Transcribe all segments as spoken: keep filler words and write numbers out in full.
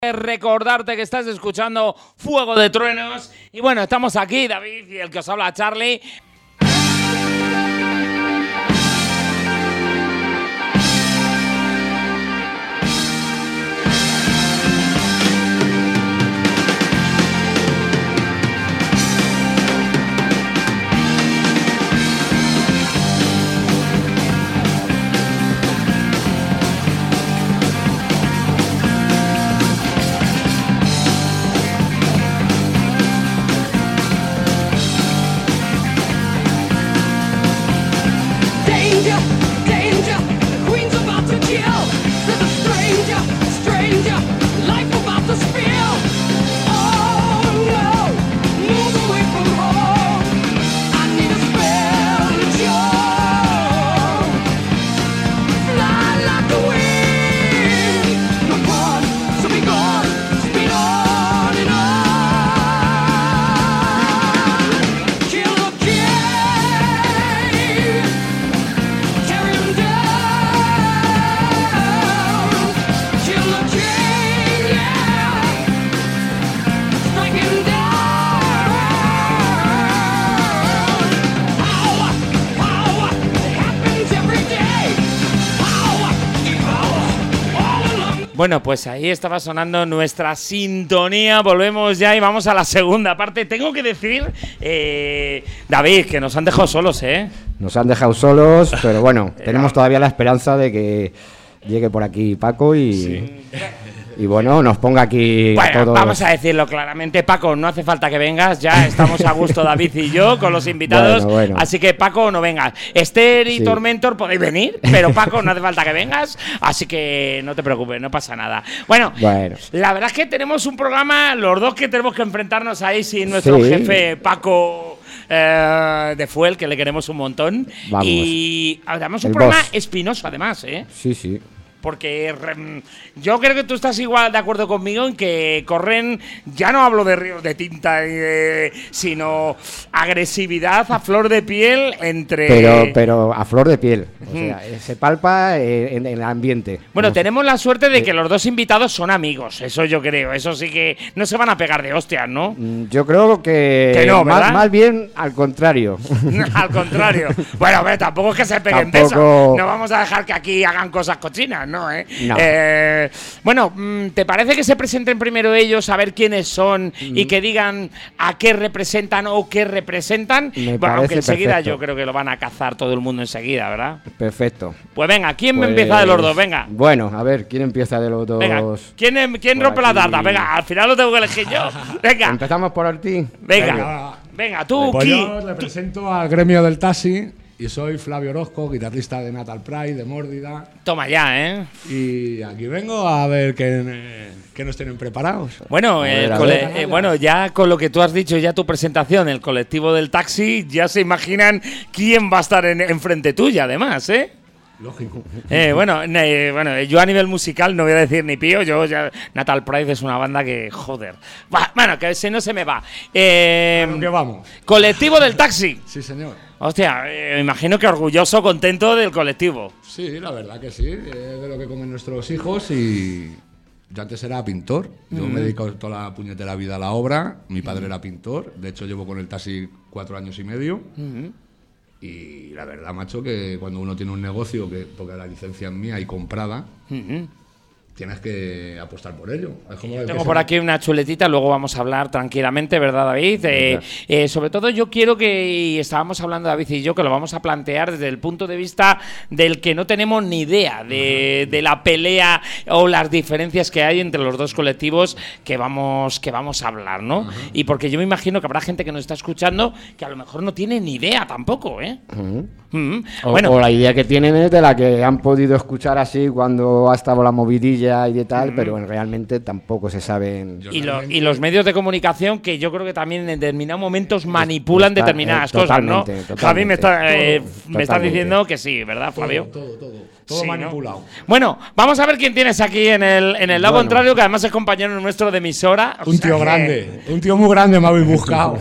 Recordarte que estás escuchando Fuego de Truenos. Y bueno, estamos aquí, David, y el que os habla, Charlie. Bueno, pues ahí estaba sonando nuestra sintonía. Volvemos ya y vamos a la segunda parte. Tengo que decir, eh, David, que nos han dejado solos, ¿eh? Nos han dejado solos, pero bueno, tenemos todavía la esperanza de que llegue por aquí Paco y... Sí. Y bueno, nos ponga aquí bueno, a todos. Vamos a decirlo claramente, Paco, no hace falta que vengas, ya estamos a gusto David y yo con los invitados, bueno, bueno. Así que Paco, no vengas. Esther y sí. Tormentor podéis venir, pero Paco, no hace falta que vengas, así que no te preocupes, no pasa nada. Bueno, bueno, la verdad es que tenemos un programa, los dos que tenemos que enfrentarnos ahí sin nuestro sí. jefe Paco eh, de Fuel, que le queremos un montón. Vamos. Y además un El programa boss. espinoso además, ¿eh? Sí, sí. Porque yo creo que tú estás igual de acuerdo conmigo en que corren, ya no hablo de ríos de tinta, eh, sino agresividad a flor de piel entre... Pero, pero a flor de piel, o sea, se palpa en, en el ambiente. Bueno, Como tenemos se... la suerte de que los dos invitados son amigos, eso yo creo, eso sí que no se van a pegar de hostias, ¿no? Yo creo que, que no, más, más bien al contrario. Al contrario. Bueno, hombre, tampoco es que se peguen tampoco... de eso, no vamos a dejar que aquí hagan cosas cochinas, ¿no? ¿eh? No. Eh, bueno, ¿te parece que se presenten primero ellos, a ver quiénes son mm. y que digan a qué representan o qué representan? Me bueno, aunque enseguida perfecto. Yo creo que lo van a cazar todo el mundo enseguida, ¿verdad? Perfecto. Pues venga, ¿quién pues, empieza de los dos? Venga. Bueno, a ver, ¿quién empieza de los dos? Venga, ¿quién, quién rompe aquí la tarta? Venga, al final lo tengo que elegir yo. Venga. Empezamos por Ortiz. Venga, venga, venga tú, pues ¿qué? Yo represento al gremio del taxi. Y soy Flavio Orozco, guitarrista de Natal Pride, de Mórdida. Toma ya, ¿eh? Y aquí vengo a ver qué, qué nos tienen preparados. Bueno, el ver, ver, eh, bueno, ya con lo que tú has dicho, ya tu presentación, el colectivo del taxi, ya se imaginan quién va a estar en, enfrente tuya, además, ¿eh? Lógico. Eh, bueno, eh, bueno, yo a nivel musical no voy a decir ni pío. Yo ya, Natal Pride es una banda que, joder. Bah, bueno, que si no se me va. Eh, claro que vamos. Colectivo del taxi. Sí, señor. Hostia, eh, me imagino que orgulloso, contento del colectivo. Sí, la verdad que sí. Es de lo que comen nuestros hijos y... Yo antes era pintor. Yo mm. me he dedicado toda la puñetera vida a la obra. Mi padre mm. era pintor. De hecho, llevo con el taxi cuatro años y medio. Mm. Y la verdad, macho, que cuando uno tiene un negocio, que porque la licencia es mía y comprada, uh-huh. tienes que apostar por ello. Es como yo tengo por aquí una chuletita, luego vamos a hablar tranquilamente, ¿verdad, David? Eh, eh, sobre todo yo quiero que, y estábamos hablando David y yo, que lo vamos a plantear desde el punto de vista del que no tenemos ni idea de, uh-huh. de la pelea o las diferencias que hay entre los dos colectivos que vamos, que vamos a hablar, ¿no? Uh-huh. Y porque yo me imagino que habrá gente que nos está escuchando que a lo mejor no tiene ni idea tampoco, ¿eh? Uh-huh. Uh-huh. O, bueno, o la idea que tienen es de la que han podido escuchar así cuando ha estado la movidilla y de tal, mm. pero realmente tampoco se saben. Y, lo, y los medios de comunicación que yo creo que también en determinados momentos manipulan está, determinadas eh, cosas, ¿no? Javi me está, eh, me está diciendo que sí, ¿verdad, Flavio? Todo, todo, todo. Todo sí, manipulado. ¿no? Bueno, vamos a ver quién tienes aquí en el, en el lado bueno. contrario, que además es compañero nuestro de emisora. Un tío que... grande, un tío muy grande me habéis buscado.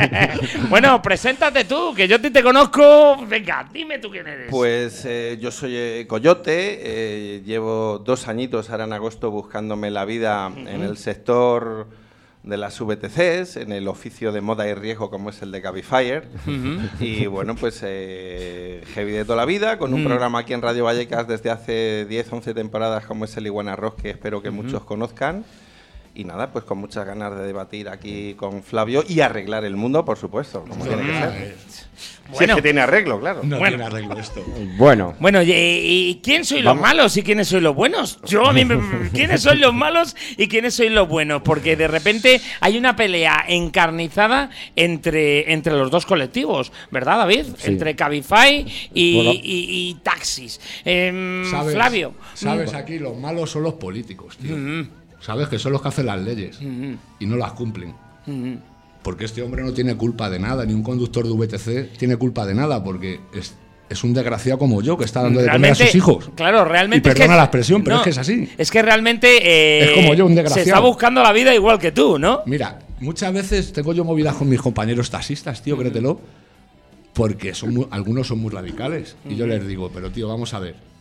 Bueno, preséntate tú, que yo te, te conozco. Venga, dime tú quién eres. Pues eh, yo soy eh, Coyote, eh, llevo dos añitos ahora en agosto buscándome la vida uh-huh. en el sector de las V T Cs, en el oficio de moda y riesgo como es el de Cabify. Uh-huh. Y bueno, pues eh, heavy de toda la vida, con un uh-huh. programa aquí en Radio Vallecas desde hace diez, once temporadas como es el Iguana Rock, que espero que uh-huh. muchos conozcan. Y nada, pues con muchas ganas de debatir aquí con Flavio y arreglar el mundo, por supuesto, como tiene que ser. Bueno, si es que tiene arreglo, claro. No bueno. tiene arreglo esto. Bueno. Bueno, ¿y, y quién sois los malos y quiénes sois los buenos? Yo a mí me, ¿quiénes son los malos y quiénes sois los buenos? Porque de repente hay una pelea encarnizada entre, entre los dos colectivos, ¿verdad, David? Sí. Entre Cabify y, bueno. y, y taxis. Eh, ¿Sabes, Flavio. Sabes, aquí los malos son los políticos, tío. Mm-hmm. Sabes que son los que hacen las leyes mm-hmm. y no las cumplen. Mm-hmm. Porque este hombre no tiene culpa de nada, ni un conductor de V T C tiene culpa de nada, porque es, es un desgraciado como yo que está dando de comer a sus hijos. Claro, realmente. Y perdona es que, la expresión, pero no, es que es así. Es que realmente. Eh, es como yo, un desgraciado. Se está buscando la vida igual que tú, ¿no? Mira, muchas veces tengo yo movidas con mis compañeros taxistas, tío, mm. créetelo, porque son muy, algunos son muy radicales. Mm. Y yo les digo, pero tío, vamos a ver.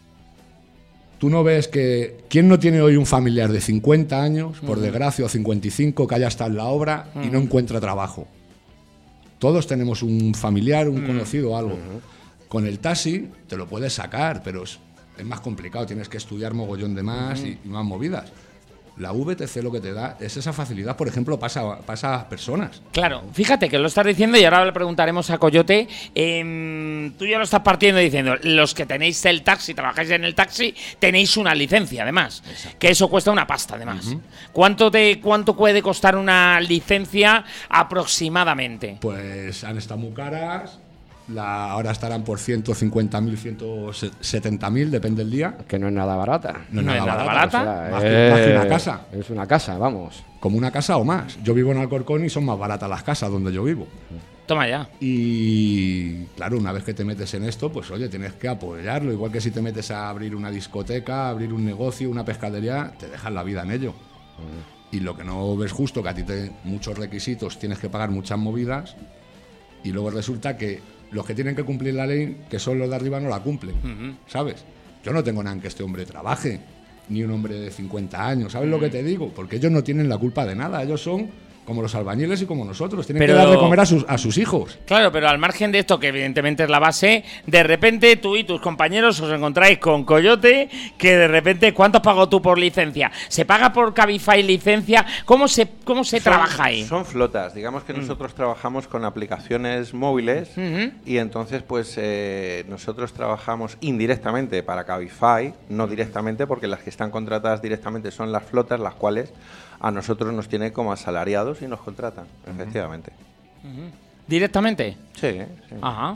¿Tú no ves que quién no tiene hoy un familiar de cincuenta años, por uh-huh. desgracia, o cincuenta y cinco, que haya estado en la obra uh-huh. y no encuentra trabajo? Todos tenemos un familiar, un uh-huh. conocido, algo. Uh-huh. Con el taxi te lo puedes sacar, pero es, es más complicado. Tienes que estudiar mogollón de más uh-huh. y, y más movidas. La V T C lo que te da es esa facilidad, por ejemplo, pasa, pasa a personas. Claro, fíjate que lo estás diciendo y ahora le preguntaremos a Coyote. Eh, tú ya lo estás partiendo diciendo, los que tenéis el taxi, trabajáis en el taxi, tenéis una licencia además, exacto. que eso cuesta una pasta además. Uh-huh. ¿Cuánto, te, ¿Cuánto puede costar una licencia aproximadamente? Pues han estado muy caras. La, ahora estarán por ciento cincuenta mil, ciento setenta mil, depende del día. Que no es nada barata. No es nada, no es nada barata. barata. O sea, más, es, que, más que una casa. Es una casa, vamos. Como una casa o más. Yo vivo en Alcorcón y son más baratas las casas donde yo vivo. Toma ya. Y claro, una vez que te metes en esto, pues oye, tienes que apoyarlo. Igual que si te metes a abrir una discoteca, abrir un negocio, una pescadería, te dejas la vida en ello. Uh-huh. Y lo que no ves justo, que a ti te muchos requisitos, tienes que pagar muchas movidas. Y luego resulta que los que tienen que cumplir la ley, que son los de arriba, no la cumplen, uh-huh. ¿sabes? Yo no tengo nada en que este hombre trabaje, ni un hombre de cincuenta años, ¿sabes uh-huh. lo que te digo? Porque ellos no tienen la culpa de nada, ellos son como los albañiles y como nosotros, tienen pero, que dar de comer a sus, a sus hijos. Claro, pero al margen de esto, que evidentemente es la base, de repente tú y tus compañeros os encontráis con Coyote, que de repente, ¿cuánto has pagado tú por licencia? ¿Se paga por Cabify licencia? ¿Cómo se, cómo se son, trabaja ahí? Son flotas, digamos que mm. nosotros trabajamos con aplicaciones móviles mm-hmm. y entonces pues eh, nosotros trabajamos indirectamente para Cabify, no directamente, porque las que están contratadas directamente son las flotas, las cuales a nosotros nos tienen como asalariados y nos contratan, uh-huh. efectivamente. Uh-huh. ¿Directamente? Sí, sí. Ajá.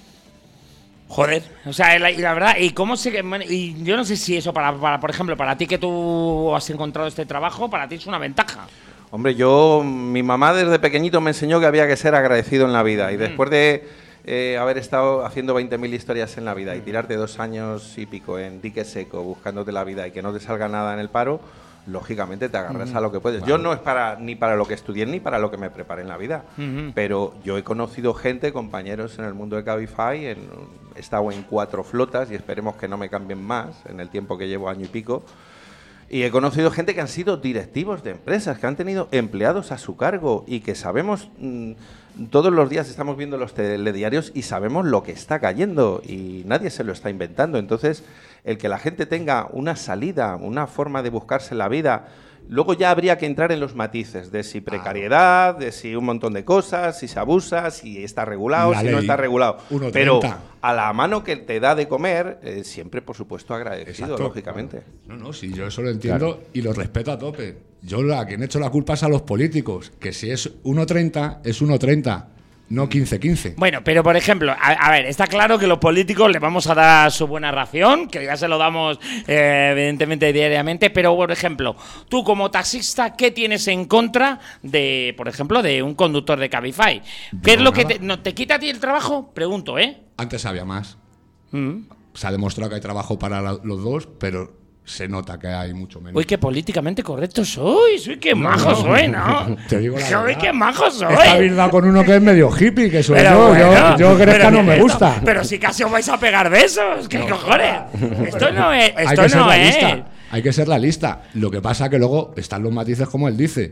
Joder, o sea, la, y la verdad, y cómo se, y yo no sé si eso para, para, por ejemplo, para ti que tú has encontrado este trabajo, para ti es una ventaja. Hombre, yo, mi mamá desde pequeñito me enseñó que había que ser agradecido en la vida, y uh-huh. después de eh, haber estado haciendo veinte mil historias en la vida y tirarte dos años y pico en dique seco buscándote la vida y que no te salga nada en el paro, lógicamente te agarras uh-huh. a lo que puedes. Wow. Yo no es para ni para lo que estudié ni para lo que me preparé en la vida, uh-huh. pero yo he conocido gente, compañeros en el mundo de Cabify, en, he estado en cuatro flotas y esperemos que no me cambien más en el tiempo que llevo, año y pico, y he conocido gente que han sido directivos de empresas, que han tenido empleados a su cargo y que sabemos, mmm, todos los días estamos viendo los telediarios y sabemos lo que está cayendo y nadie se lo está inventando. Entonces, el que la gente tenga una salida, una forma de buscarse la vida, luego ya habría que entrar en los matices de si precariedad, de si un montón de cosas, si se abusa, si está regulado, la si no está regulado. uno treinta. Pero a la mano que te da de comer, eh, siempre, por supuesto, agradecido, exacto, lógicamente. No, no, sí, yo eso lo entiendo, claro, y lo respeto a tope. Yo a quien he hecho la culpa es a los políticos, que si es uno treinta, es uno treinta. No quince quince. Bueno, pero por ejemplo, a, a ver, está claro que los políticos le vamos a dar su buena ración, que ya se lo damos eh, evidentemente diariamente, pero por ejemplo, tú como taxista, ¿qué tienes en contra de, por ejemplo, de un conductor de Cabify? ¿Qué no, es lo nada. que te, no, te quita a ti el trabajo? Pregunto, ¿eh? Antes había más. Mm. se ha demostrado que hay trabajo para la, los dos, pero se nota que hay mucho menos. Uy, qué políticamente correcto soy. Soy qué majo no, soy, ¿no? Te digo la soy verdad. qué majo soy. Está verdad con uno que es medio hippie, que soy pero yo. Bueno, yo. Yo Gresca no me esto, gusta. Pero si casi os vais a pegar besos. ¿Qué no. cojones? Esto no es. Esto hay que no ser la es. lista. Hay que ser la lista. Lo que pasa que luego están los matices como él dice.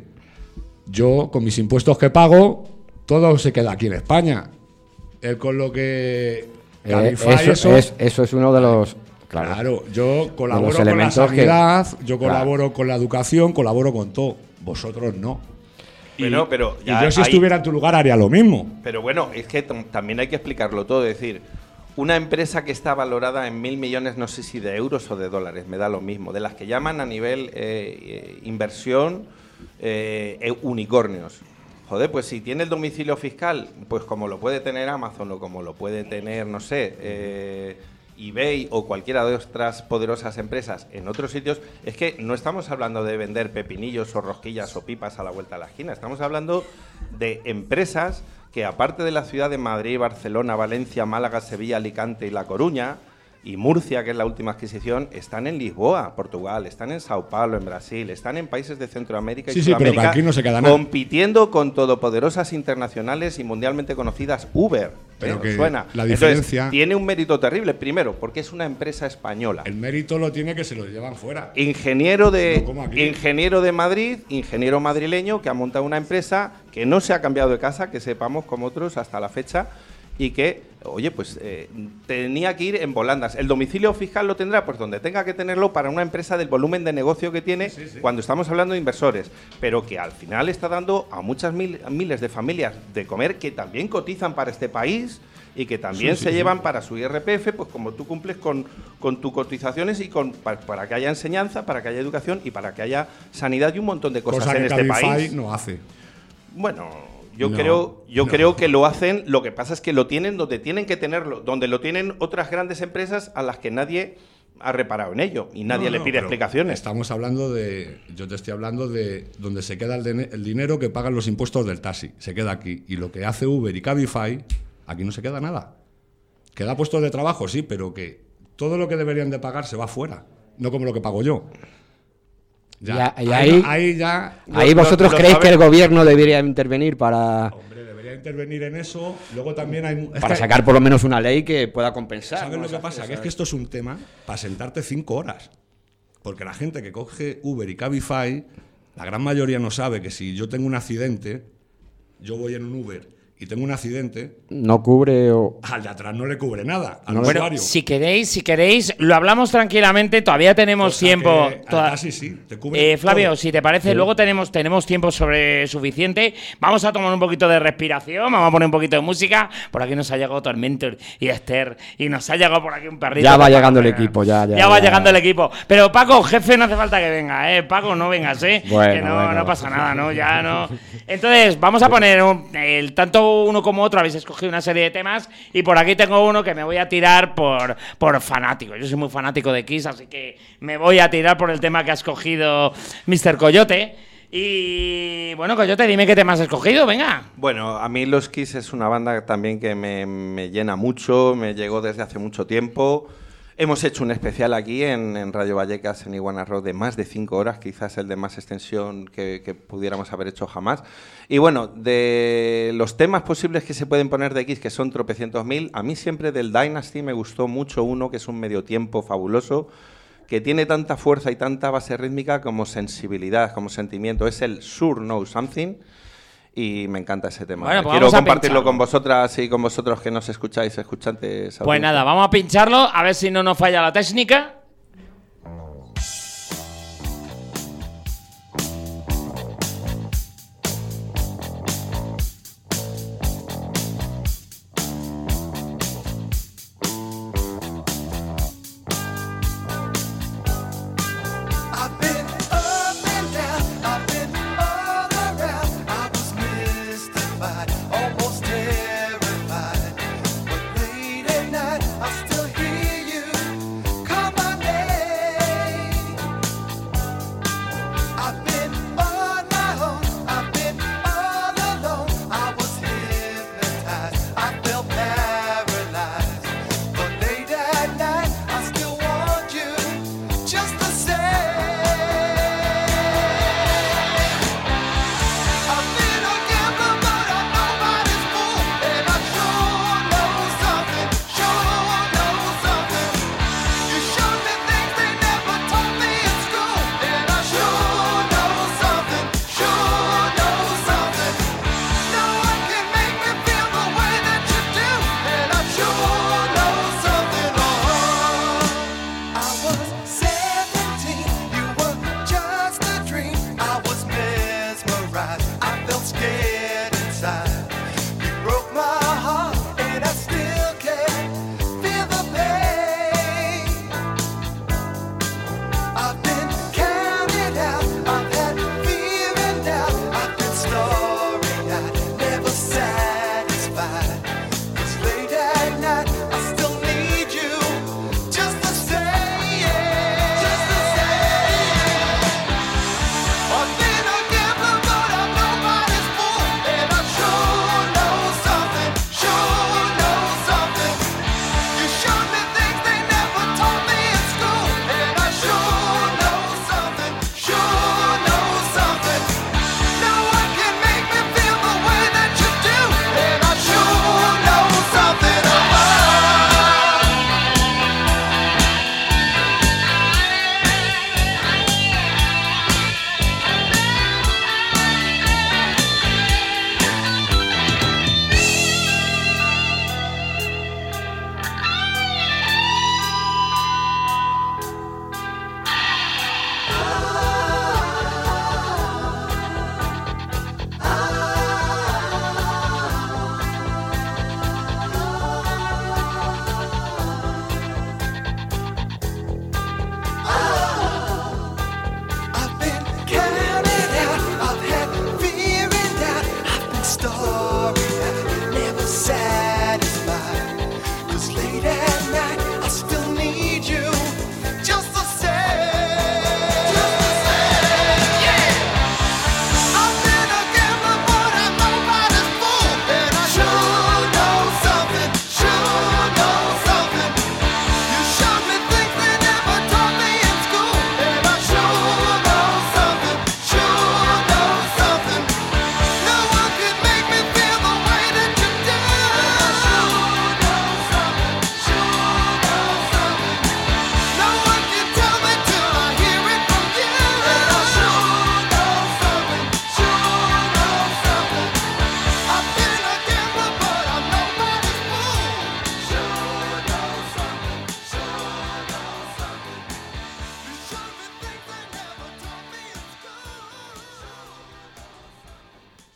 Yo, con mis impuestos que pago, todo se queda aquí en España. Él con lo que... Eh, eso, eso, es, eso es uno de los... Claro, claro yo colaboro con la sanidad, que, yo colaboro claro. con la educación, colaboro con todo. Vosotros no. Pero, y, pero y yo si hay, estuviera en tu lugar haría lo mismo. Pero bueno, es que t- también hay que explicarlo todo. Es decir, una empresa que está valorada en mil millones, no sé si de euros o de dólares, me da lo mismo, de las que llaman a nivel eh, inversión eh, unicornios. Joder, pues si tiene el domicilio fiscal, pues como lo puede tener Amazon o como lo puede tener, no sé... Eh, eBay o cualquiera de otras poderosas empresas en otros sitios, es que no estamos hablando de vender pepinillos o rosquillas o pipas a la vuelta de la esquina, estamos hablando de empresas que aparte de la ciudad de Madrid, Barcelona, Valencia, Málaga, Sevilla, Alicante y La Coruña y Murcia, que es la última adquisición, están en Lisboa, Portugal, están en Sao Paulo, en Brasil, están en países de Centroamérica y sí, Sudamérica, sí, pero aquí no se queda nada. compitiendo con todopoderosas internacionales y mundialmente conocidas Uber. Pero ¿eh? que suena. La diferencia... Entonces, tiene un mérito terrible, primero, porque es una empresa española. El mérito lo tiene que se lo llevan fuera. Ingeniero de, no ingeniero de Madrid, ingeniero madrileño, que ha montado una empresa que no se ha cambiado de casa, que sepamos como otros hasta la fecha, y que, oye, pues eh, tenía que ir en volandas. ¿El domicilio fiscal lo tendrá? Pues donde tenga que tenerlo para una empresa del volumen de negocio que tiene sí, sí. cuando estamos hablando de inversores, pero que al final está dando a muchas mil, miles de familias de comer que también cotizan para este país y que también sí, se sí, llevan sí. para su I R P F, pues como tú cumples con, con tus cotizaciones y con para, para que haya enseñanza, para que haya educación y para que haya sanidad y un montón de cosas Cosa en que este Cabify país. no hace. Bueno... Yo no, creo, yo no. creo que lo hacen, lo que pasa es que lo tienen donde tienen que tenerlo, donde lo tienen otras grandes empresas a las que nadie ha reparado en ello y nadie no, le pide no, explicaciones. Estamos hablando de, yo te estoy hablando de donde se queda el, de, el dinero que pagan los impuestos del taxi, se queda aquí. Y lo que hace Uber y Cabify, aquí no se queda nada. Queda puestos de trabajo, sí, pero que todo lo que deberían de pagar se va fuera, no como lo que pago yo. Ya, y ahí, ahí, ahí ya... Ahí lo, vosotros lo, lo creéis saben. que el gobierno debería intervenir para... Hombre, debería intervenir en eso. Luego también hay... Para que, sacar por lo menos una ley que pueda compensar. ¿Sabes ¿no? lo que pasa? Cosas. Que es que esto es un tema para sentarte cinco horas. Porque la gente que coge Uber y Cabify, la gran mayoría no sabe que si yo tengo un accidente, yo voy en un Uber y tengo un accidente, no cubre o... al de atrás no le cubre nada al no, usuario. Bueno, si queréis, si queréis, lo hablamos tranquilamente, todavía tenemos Cosa tiempo. Que, toda... casi sí, te cubre eh, Flavio, todo. si te parece, sí. luego tenemos, tenemos tiempo sobre suficiente. Vamos a tomar un poquito de respiración, vamos a poner un poquito de música. Por aquí nos ha llegado Tormentor y Esther, y nos ha llegado por aquí un perrito. Ya va llegando el equipo, ya, ya. Ya va ya. llegando el equipo. Pero Paco, jefe, no hace falta que venga, ¿eh? Paco, no vengas, ¿eh? Bueno, que no, bueno. no pasa nada, ¿no? Ya no. Entonces, vamos a poner un, el, tanto uno como otro. Habéis escogido una serie de temas y por aquí tengo uno que me voy a tirar por, por fanático. Yo soy muy fanático de Kiss, así que me voy a tirar por el tema que ha escogido mister Coyote. Y bueno, Coyote, dime qué tema has escogido, venga. Bueno, a mí los Kiss es una banda también que me, me llena mucho, me llegó desde hace mucho tiempo. Hemos hecho un especial aquí en, en Radio Vallecas, en Iguana Rock, de más de cinco horas, quizás el de más extensión que, que pudiéramos haber hecho jamás. Y bueno, de los temas posibles que se pueden poner de Kiss, que son tropecientos mil, a mí siempre del Dynasty me gustó mucho uno, que es un medio tiempo fabuloso, que tiene tanta fuerza y tanta base rítmica como sensibilidad, como sentimiento. Es el Sure Know Something. Y me encanta ese tema. Bueno, pues quiero compartirlo pincharlo. con vosotras y con vosotros que nos escucháis, escuchantes. Pues nada, vamos a pincharlo, a ver si no nos falla la técnica. Come on.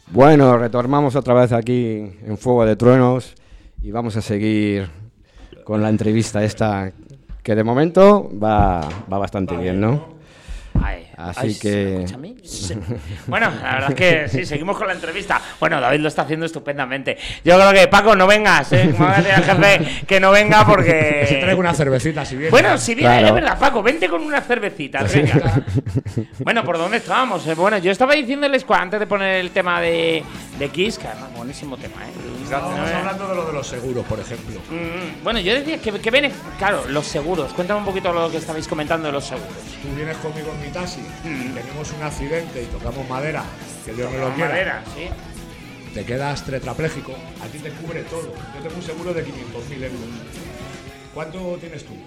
Bueno, retornamos otra vez aquí en Fuego de Truenos y vamos a seguir con la entrevista esta, que de momento va, va bastante bien, ¿no? Ay, Así ay, que... Sí. Bueno, la verdad es que sí, seguimos con la entrevista. Bueno, David lo está haciendo estupendamente. Yo creo que, Paco, no vengas, ¿eh? Como el jefe, que no venga porque... Se traigo una cervecita si viene. Bueno, si viene, Claro. es verdad, Paco, vente con una cervecita, venga. Bueno, ¿por dónde estábamos? Eh, Bueno, yo estaba diciéndoles cua- antes de poner el tema de, de Kiss, que además, buenísimo tema, ¿eh? Estábamos hablando de lo de los seguros, por ejemplo. Mm, Bueno, yo decía que, que viene, claro, los seguros. Cuéntame un poquito lo que estabais comentando de los seguros. Tú vienes conmigo en mi taxi, tenemos un accidente y tocamos madera, que Dios me lo quiera. Madera, sí. Te quedas tetrapléjico, a ti te cubre todo. Yo tengo un seguro de quinientos mil euros. ¿Cuánto tienes tú?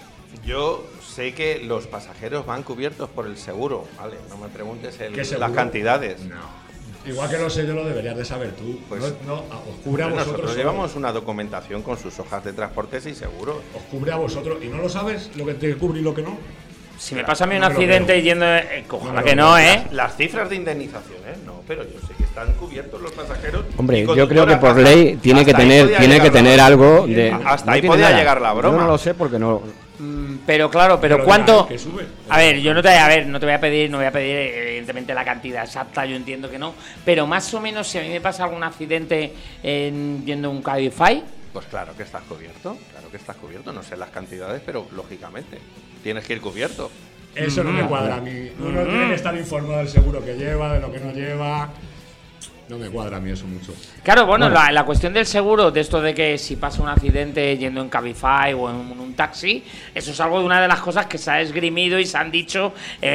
Yo sé que los pasajeros van cubiertos por el seguro, ¿vale? No me preguntes el- ¿Qué seguro? las cantidades. No. Igual que lo sé yo, lo deberías de saber tú. Pues, no, no, os cubre a Pues vosotros. nosotros solo. llevamos una documentación con sus hojas de transportes y seguros. Os cubre a vosotros. ¿Y no lo sabes? Lo que te cubre y lo que no. Si me pasa a mí un No me lo accidente creo. yendo. Eh, ojalá No me que lo no, creo. ¿eh? Las cifras de indemnizaciones, no, pero yo sé que están cubiertos los pasajeros. Hombre, y yo creo que conductoras. por Hasta- ley tiene que hasta ahí tener, podía tiene que llegar la tener broma. algo de... Hasta no ahí tiene podía nada. llegar la broma. Yo no lo sé porque no... Mm, Pero claro, pero Pero ¿cuánto? de la que sube. A ver, yo no te, a ver, no te voy a pedir, no voy a pedir evidentemente la cantidad exacta, yo entiendo que no, pero más o menos si a mí me pasa algún accidente en, yendo un Cabify, Pues claro que estás cubierto, claro que estás cubierto. No sé las cantidades, pero lógicamente tienes que ir cubierto. Eso no me cuadra a mí. Uno tiene que estar informado del seguro que lleva, de lo que no lleva. No me cuadra a mí eso mucho. claro, bueno, La, la cuestión del seguro, de esto de que si pasa un accidente yendo en Cabify o en un taxi, eso es algo de una de las cosas que se ha esgrimido y se han dicho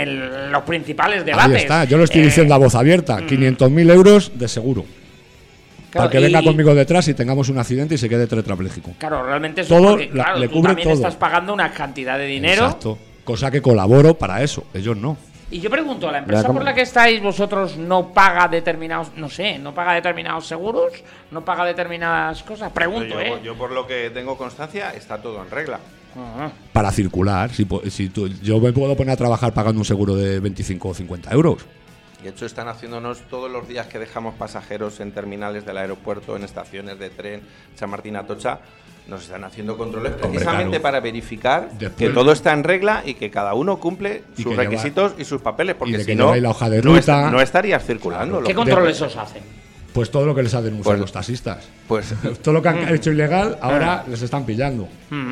en los principales debates. Ahí está, yo lo estoy Eh, diciendo a voz abierta. quinientos mil euros de seguro. claro, para que y- venga conmigo detrás y tengamos un accidente y se quede tetrapléjico. Claro, realmente eso Todo, porque, la- claro, le tú cubre también todo. estás pagando una cantidad de dinero. Exacto. Cosa que colaboro para eso, ellos no. Y yo pregunto, ¿la empresa Ya, ¿cómo? por la que estáis vosotros no paga determinados, no sé, no paga determinados seguros? ¿No paga determinadas cosas? Pregunto, yo, ¿eh? yo por lo que tengo constancia, está todo en regla. Ajá. Para circular, si, po- si tú- yo me puedo poner a trabajar pagando un seguro de veinticinco o cincuenta euros. De hecho, están haciéndonos todos los días que dejamos pasajeros en terminales del aeropuerto, en estaciones de tren, San Martín Atocha, nos están haciendo controles Hombre, precisamente claro. para verificar Después- que todo está en regla y que cada uno cumple Y sus que lleva- requisitos y sus papeles, porque y de si que no, lleváis la hoja de no, est- ruta. no estarías circulando. Claro. Lo ¿Qué que- controles os hacen? Pues todo lo que les ha denunciado Pues- los taxistas. Pues Todo lo que han Mm. hecho ilegal, ahora les están pillando.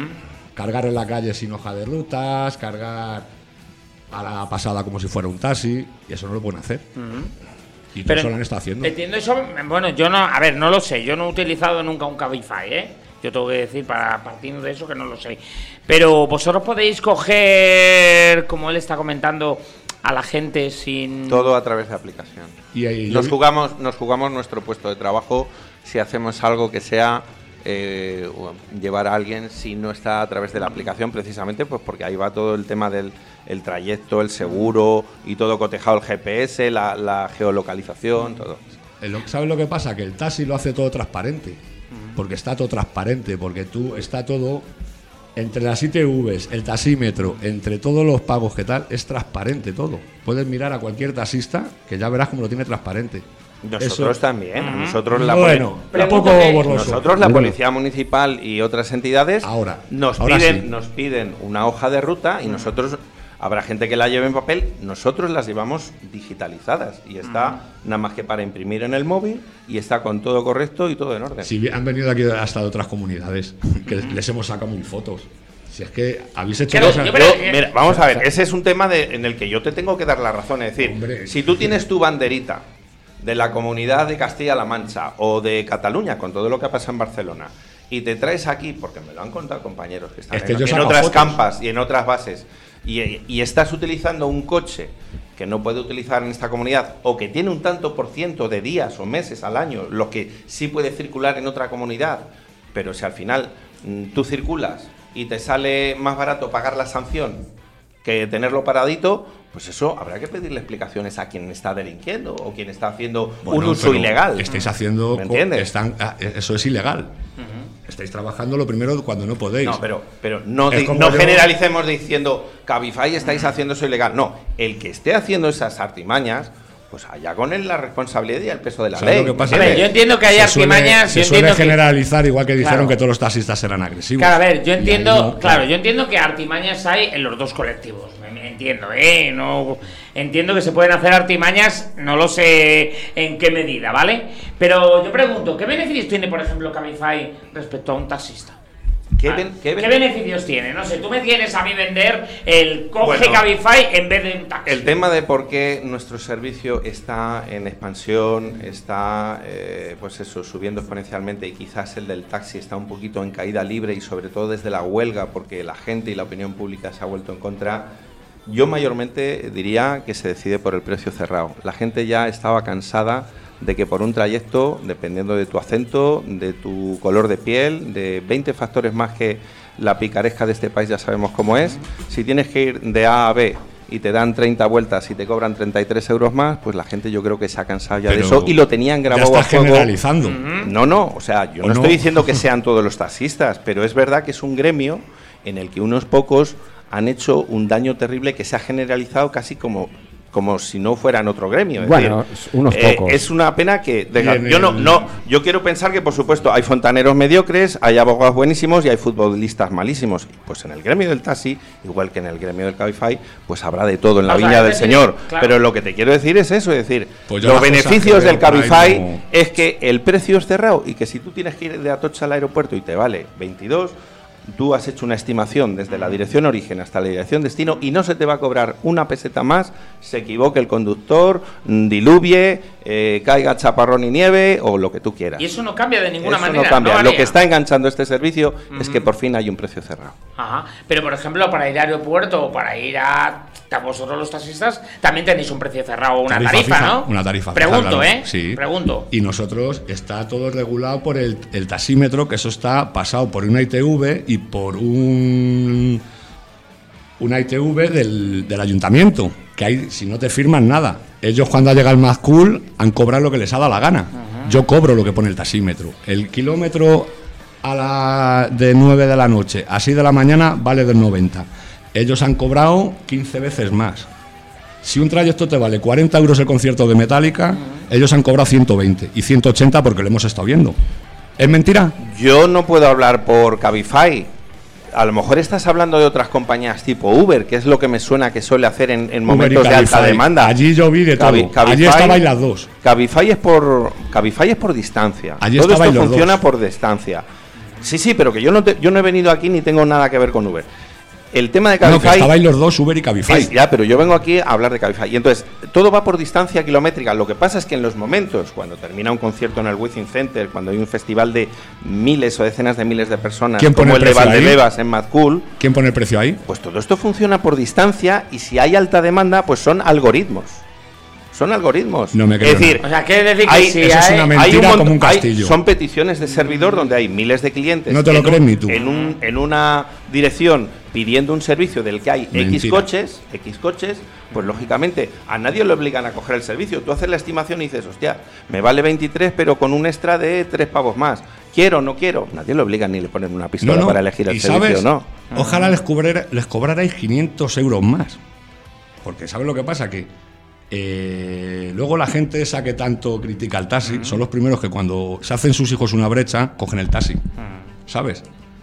Cargar en la calle sin hoja de rutas, cargar a la pasada como si fuera un taxi, y eso no lo pueden hacer. Y todo eso lo han estado haciendo. Entiendo eso, bueno, yo no, a ver, no lo sé, yo no he utilizado nunca un Cabify, ¿eh? Yo tengo que decir, para partiendo de eso, que no lo sé. Pero vosotros podéis coger, como él está comentando, a la gente sin... todo a través de aplicación. Y ahí- Nos yo- jugamos, nos jugamos nuestro puesto de trabajo si hacemos algo que sea eh, o llevar a alguien si no está a través de la aplicación, precisamente pues porque ahí va todo el tema del el trayecto, el seguro y todo cotejado, el G P S, la, la geolocalización, todo. Eh, lo- ¿Sabes lo que pasa? Que el taxi lo hace todo transparente. Porque está todo transparente, porque tú está todo entre las I T Vs, el taxímetro, entre todos los pagos que tal, es transparente todo. Puedes mirar a cualquier taxista que ya verás cómo lo tiene transparente. Nosotros Eso- también, nosotros la Bueno, poli- un poco Pregúntate- borroso. nosotros la Bueno. Policía Municipal y otras entidades Ahora, nos ahora piden sí. nos piden una hoja de ruta y nosotros habrá gente que la lleve en papel, nosotros las llevamos digitalizadas y está nada más que para imprimir en el móvil y está con todo correcto y todo en orden. Si bien han venido aquí hasta de otras comunidades, que les hemos sacado mil fotos. Si es que habéis hecho Claro, cosas. yo Yo- creo- mira, vamos a ver, ese es un tema de- en el que yo te tengo que dar la razón. Es decir, Hombre. si tú tienes tu banderita de la comunidad de Castilla-La Mancha o de Cataluña, con todo lo que ha pasado en Barcelona, y te traes aquí, porque me lo han contado compañeros que están Es que en, yo en saco otras fotos. campas y en otras bases, y, y estás utilizando un coche que no puede utilizar en esta comunidad o que tiene un tanto por ciento de días o meses al año, lo que sí puede circular en otra comunidad, pero si al final mm, tú circulas y te sale más barato pagar la sanción que tenerlo paradito, pues eso habrá que pedirle explicaciones a quien está delinquiendo o quien está haciendo Bueno, un uso pero ilegal. Estáis haciendo. ¿Me co- entiendes? están- ah, eso es ilegal. Estáis trabajando lo primero cuando no podéis. No, pero, pero no, Es di- como no yo- generalicemos diciendo Cabify estáis haciendo eso ilegal. No, el que esté haciendo esas artimañas, pues allá con él la responsabilidad y el peso de la ¿Sabes ley. lo que pasa? A ver, yo entiendo que hay Se suele- artimañas. Se yo suele entiendo que- generalizar, igual que dijeron Claro. que todos los taxistas eran agresivos. Claro, a ver, yo Y ahí entiendo, no, claro, yo entiendo que artimañas hay en los dos colectivos, me- me entiendo, ¿eh? No, entiendo que se pueden hacer artimañas, no lo sé en qué medida, ¿vale? Pero yo pregunto, ¿qué beneficios tiene, por ejemplo, Cabify respecto a un taxista? ¿Qué, Ah, ben- ¿Qué, qué ben- beneficios tiene? No sé, tú me tienes a mí vender el coge Bueno, Cabify en vez de un taxi. El tema de por qué nuestro servicio está en expansión, está eh, pues eso, subiendo exponencialmente, y quizás el del taxi está un poquito en caída libre, y sobre todo desde la huelga, porque la gente y la opinión pública se ha vuelto en contra. Yo mayormente diría que se decide por el precio cerrado. La gente ya estaba cansada de que por un trayecto, dependiendo de tu acento, de tu color de piel, de veinte factores más que la picaresca de este país ya sabemos cómo es, si tienes que ir de A a B y te dan treinta vueltas y te cobran treinta y tres euros más, pues la gente yo creo que se ha cansado ya Pero de eso, y lo tenían Ya grabado a está fuego. generalizando. No, no, o sea, yo ¿O no, no? estoy diciendo que sean todos los taxistas, pero es verdad que es un gremio en el que unos pocos han hecho un daño terrible que se ha generalizado casi como como si no fueran otro gremio. Es Bueno, decir, unos eh, pocos. es una pena que Y en yo no el- no yo quiero pensar que por supuesto hay fontaneros mediocres, hay abogados buenísimos y hay futbolistas malísimos. Pues en el gremio del taxi, igual que en el gremio del Cabify, pues habrá de todo en la O sea, viña es del decir, Señor. claro. Pero lo que te quiero decir es eso, es decir, Pues yo los las cosas beneficios que del veo por ahí Cabify no- es que el precio es cerrado, y que si tú tienes que ir de Atocha al aeropuerto y te vale veintidós, tú has hecho una estimación desde la dirección origen hasta la dirección destino y no se te va a cobrar una peseta más, se equivoque el conductor, mm, diluvie, eh, caiga chaparrón y nieve o lo que tú quieras. Y eso no cambia de ninguna Eso manera. no cambia. ¿no, Lo María? que está enganchando este servicio es que por fin hay un precio cerrado. Ajá. Pero, por ejemplo, para ir al aeropuerto o para ir a... a vosotros los taxistas también tenéis un precio cerrado, una tarifa, fija, ¿no? Una tarifa fija, Pregunto, claro. ¿eh? Sí. Pregunto. Y nosotros está todo regulado por el, el taxímetro, que eso está pasado por una I T V y por un una I T V del, del ayuntamiento, que hay, si no te firman nada. Ellos cuando ha llegado el más cool han cobrado lo que les ha dado la gana. Uh-huh. Yo cobro lo que pone el taxímetro. El kilómetro a la de nueve de la noche a seis de la mañana vale del noventa. Ellos han cobrado quince veces más. Si un trayecto te vale cuarenta euros el concierto de Metallica, uh-huh, ellos han cobrado ciento veinte y ciento ochenta porque lo hemos estado viendo. ¿Es mentira? Yo no puedo hablar por Cabify. A lo mejor estás hablando de otras compañías tipo Uber, que es lo que me suena que suele hacer en, en momentos de alta demanda. Allí yo vi de todo. Cabi- Cabify, Allí estabais las dos. Cabify es por Cabify es por distancia. Allí Todo esto estabais los funciona dos. por distancia. Sí, sí, pero que yo no te- yo no he venido aquí ni tengo nada que ver con Uber. El tema de No, que Cabify estabais los dos, Uber y Cabify. es- ya, pero yo vengo aquí a hablar de Cabify. Y entonces, todo va por distancia kilométrica. Lo que pasa es que en los momentos, cuando termina un concierto en el Wizzing Center, cuando hay un festival de miles o decenas de miles de personas, ¿Quién pone como el el de precio ahí? Valdebebas en Mad Cool, ¿Quién pone el precio ahí? pues todo esto funciona por distancia, y si hay alta demanda, pues son algoritmos. Son algoritmos. No me creo es decir, O sea, quiere decir que hay- si eso es hay... una hay mentira mon- como un hay- castillo. son peticiones de servidor donde hay miles de clientes. No te lo en crees un- ni tú. En, un- en una dirección pidiendo un servicio del que hay X Mentira. coches, X coches, pues lógicamente a nadie le obligan a coger el servicio. Tú haces la estimación y dices, hostia, me vale veintitrés, pero con un extra de tres pavos más. Quiero o no quiero. Nadie le obliga ni le ponen una pistola No, no. para elegir el ¿Y servicio, sabes? ¿no? Ojalá les, cobrara- les cobrarais quinientos euros más. Porque ¿sabes lo que pasa? Que eh, luego la gente esa que tanto critica al taxi, uh-huh, son los primeros que cuando se hacen sus hijos una brecha, cogen el taxi. Uh-huh. ¿Sabes?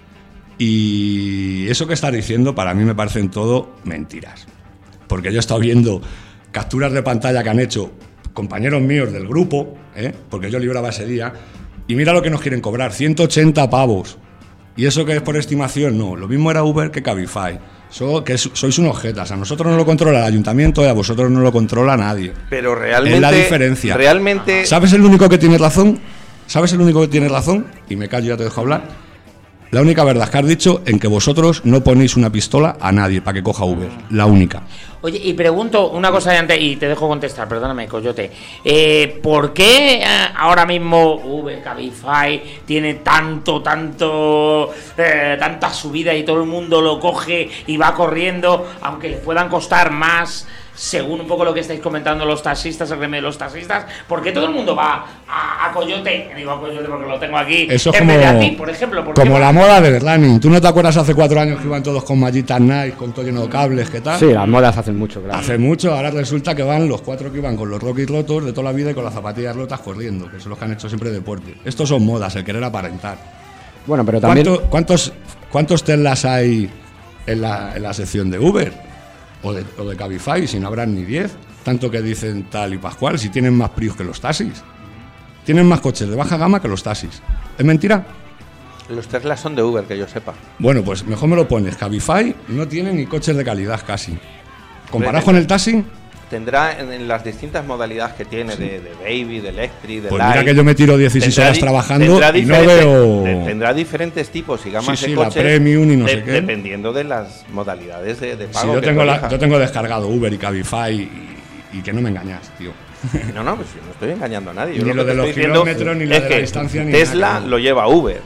Y eso que estás diciendo para mí me parecen todo mentiras. Porque yo he estado viendo capturas de pantalla que han hecho compañeros míos del grupo, ¿eh? Porque yo libraba ese día, y mira lo que nos quieren cobrar, ciento ochenta pavos. ¿Y eso que es por estimación? No, lo mismo era Uber que Cabify. So, que sois unos jetas, a nosotros no lo controla el ayuntamiento y a vosotros no lo controla nadie. Pero realmente... Es la diferencia. Realmente... ¿Sabes el único que tiene razón? ¿Sabes el único que tiene razón? Y me callo, ya te dejo hablar. La única verdad que has dicho en que vosotros no ponéis una pistola a nadie para que coja Uber. La única. Oye, y pregunto una cosa de antes, y te dejo contestar, perdóname, Coyote. Eh, ¿Por qué eh, ahora mismo Uber, Cabify tiene tanto, tanto, eh, tanta subida y todo el mundo lo coge y va corriendo, aunque le puedan costar más según un poco lo que estáis comentando los taxistas, el gremio de los taxistas, ¿por qué todo el mundo va a, a Coyote? Digo a Coyote porque lo tengo aquí. Eso es en como, vez de a ti, por ejemplo. ¿Por como qué la moda del running. ¿Tú no te acuerdas hace cuatro años que iban todos con mallitas Nike, con todo lleno de cables, qué tal? Sí, las modas hacen mucho, claro. Hace mucho, ahora resulta que van los cuatro que iban con los Rocky rotos de toda la vida y con las zapatillas rotas corriendo, que son los que han hecho siempre deporte. Estos son modas, el querer aparentar. Bueno, pero también... ¿Cuánto, ¿Cuántos, cuántos Teslas hay en la, en la sección de Uber? O de, o de Cabify, si no habrán ni diez. Tanto que dicen tal y pascual, si tienen más Prius que los taxis. Tienen más coches de baja gama que los taxis. ¿Es mentira? Los Tesla son de Uber, que yo sepa. Bueno, pues mejor me lo pones. Cabify no tiene ni coches de calidad casi. ¿Comparado con el taxi? Tendrá en, en las distintas modalidades que tiene, sí. de, de Baby, de Electric, de Pues Light. Mira que yo me tiro dieciséis horas trabajando y no veo... Tendrá diferentes tipos y gamas sí, sí, de coches. La Premium y no de, sé qué. Dependiendo de las modalidades de, de pago. Sí, yo, que tengo la, yo tengo descargado Uber y Cabify y, y que no me engañas, tío. No, no, pues no estoy engañando a nadie. Yo ni lo, lo que de los kilómetros, ni lo de la distancia, ni Tesla nada. lo lleva Uber.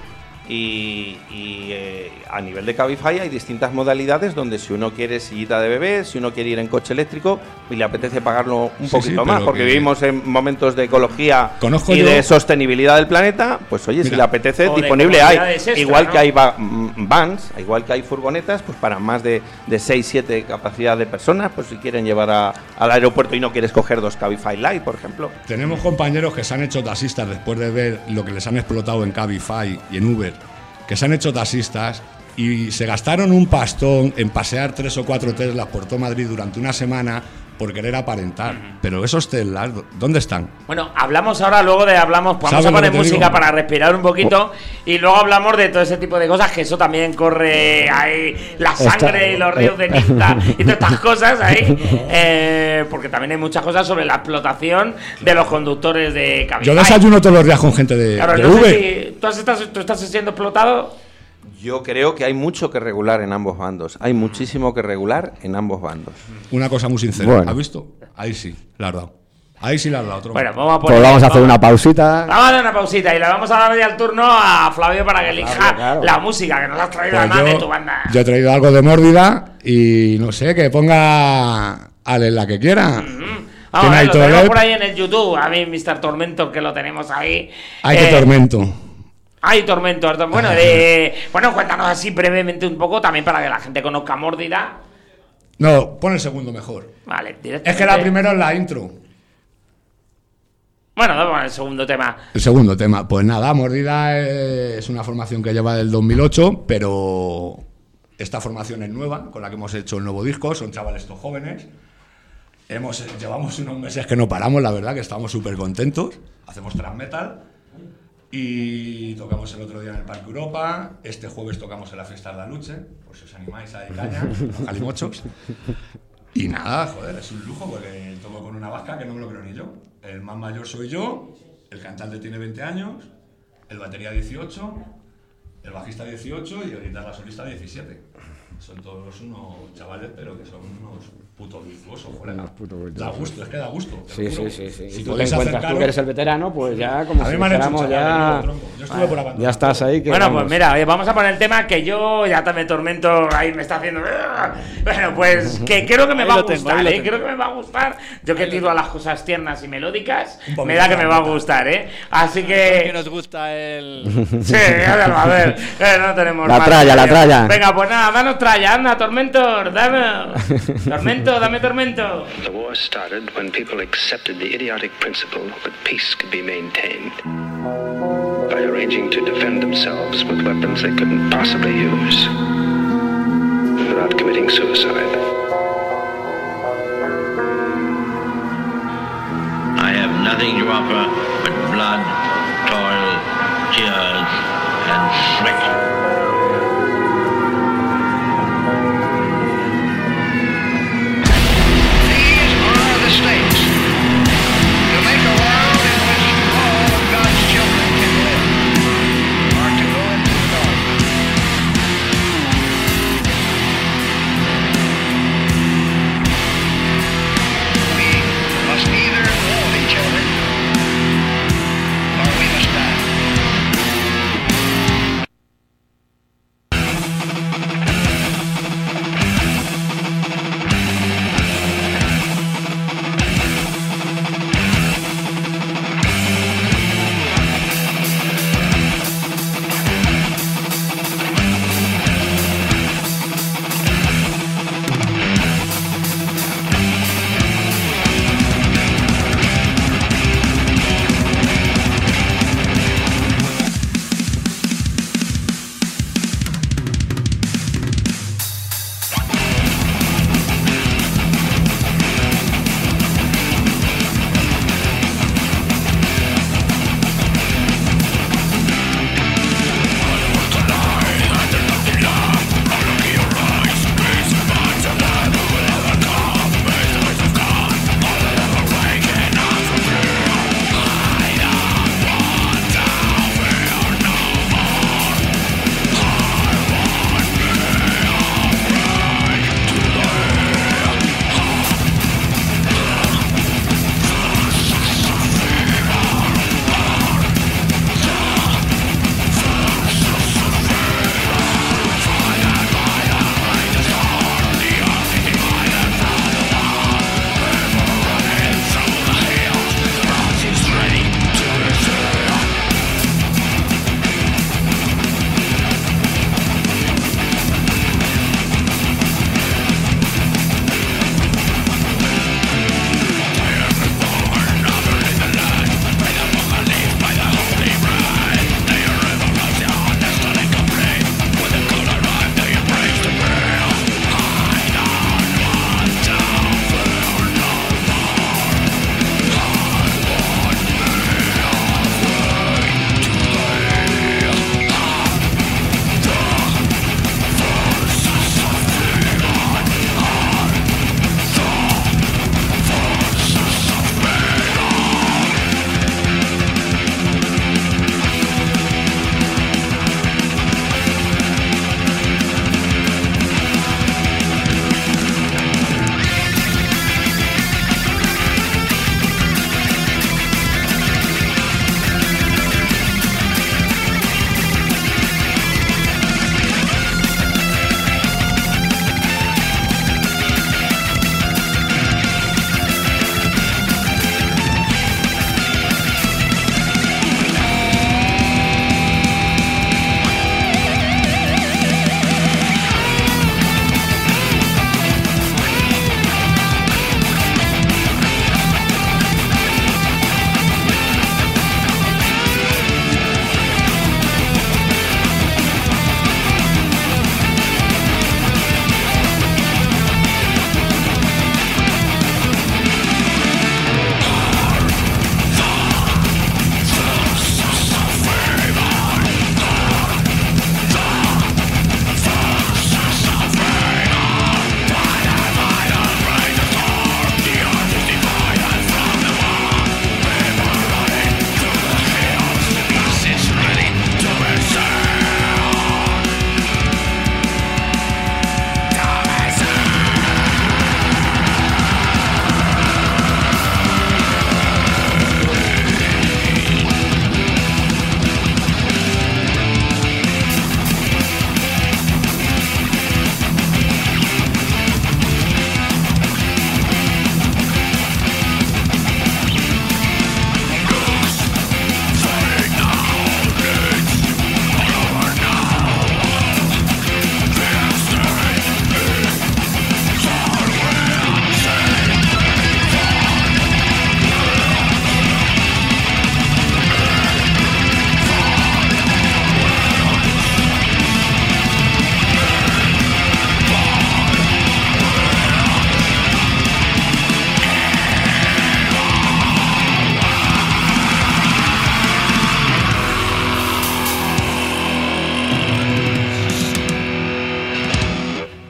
Y, y eh, a nivel de Cabify hay distintas modalidades donde si uno quiere sillita de bebé, si uno quiere ir en coche eléctrico y le apetece pagarlo un sí, poquito sí, más, porque vivimos en momentos de ecología y yo, de sostenibilidad del planeta, pues oye, mira, si le apetece, disponible hay. Extra, igual ¿no? que hay vans, igual que hay furgonetas, pues para más de, de seis siete capacidad de personas, pues si quieren llevar a, al aeropuerto y no quieres coger dos Cabify Light, por ejemplo. Tenemos compañeros que se han hecho taxistas después de ver lo que les han explotado en Cabify y en Uber, que se han hecho taxistas y se gastaron un pastón en pasear tres o cuatro Teslas por todo Madrid durante una semana por querer aparentar. Uh-huh. Pero esos Teslas, ¿dónde están? Bueno, hablamos ahora, luego de hablamos, vamos a poner música digo? para respirar un poquito oh. y luego hablamos de todo ese tipo de cosas, que eso también corre ahí, la sangre Está, y los ríos de tinta y todas estas cosas ahí, eh, porque también hay muchas cosas sobre la explotación de los conductores de Cabify. Yo desayuno todos los días con gente de, claro, de no Uber. Sé si, ¿tú, has estás, ¿Tú estás siendo explotado? Yo creo que hay mucho que regular en ambos bandos. Hay muchísimo que regular en ambos bandos. Una cosa muy sincera. Bueno. ¿Has visto? Ahí sí, la has dado. Ahí sí la has dado. Otro bueno, vamos a, poner, pues vamos a hacer vamos, una pausita. Vamos a hacer una pausita y le vamos a dar ya el turno a Flavio para que elija claro, claro. la música que nos has traído pues además yo, de tu banda. Yo he traído algo de Mórbida y no sé, que ponga Ale la que quiera. Mm-hmm. Vamos a ver, lo tenemos por ahí en el YouTube. A mí, mister Tormentor, que lo tenemos ahí. Ay, eh, qué tormento. Ay, Tormentor. Bueno, de, bueno, cuéntanos así brevemente un poco, también para que la gente conozca Mórbida. No, pon el segundo mejor. Vale, directamente. Es que la primera es la intro. Bueno, vamos al segundo tema. El segundo tema. Pues nada, Mórbida es una formación que lleva del dos mil ocho, pero esta formación es nueva, con la que hemos hecho el nuevo disco. Son chavales estos jóvenes. Hemos, llevamos unos meses que no paramos, la verdad, que estamos súper contentos. Hacemos thrash metal. Y tocamos el otro día en el Parque Europa. Este jueves tocamos en la Fiesta de la Luche, por si os animáis a ir caña, los calimochos. Y nada, joder, es un lujo porque toco con una vasca que no me lo creo ni yo. El más mayor soy yo, el cantante tiene veinte años, el batería dieciocho, el bajista dieciocho y el guitarra solista diecisiete. Son todos unos chavales, pero que son unos putos virtuosos, joder. No, puto da gusto, es que da gusto. Sí, sí, sí, sí. Si tú te encuentras tú que eres el veterano, pues ya como a si dijéramos ya... Yo estuve por abandonar. Ya estás ahí. Que bueno, vamos. pues mira, vamos a poner el tema que yo ya me tormento, ahí me está haciendo... Bueno, pues que creo que me va a gustar, ¿eh? Creo que me va a gustar. Yo que tiro a las cosas tiernas y melódicas, me da que me va a gustar, ¿eh? Así que... que nos gusta el... Sí, a ver, eh, no tenemos la tralla, la tralla. Venga, pues nada, danos tralla, anda, Tormentor, dame. Tormento, dame tormento. The war started when people accepted the idiotic principle that peace could be maintained by arranging to defend themselves with weapons they couldn't possibly use without committing suicide. I have nothing to offer but blood, toil, tears, and sweat.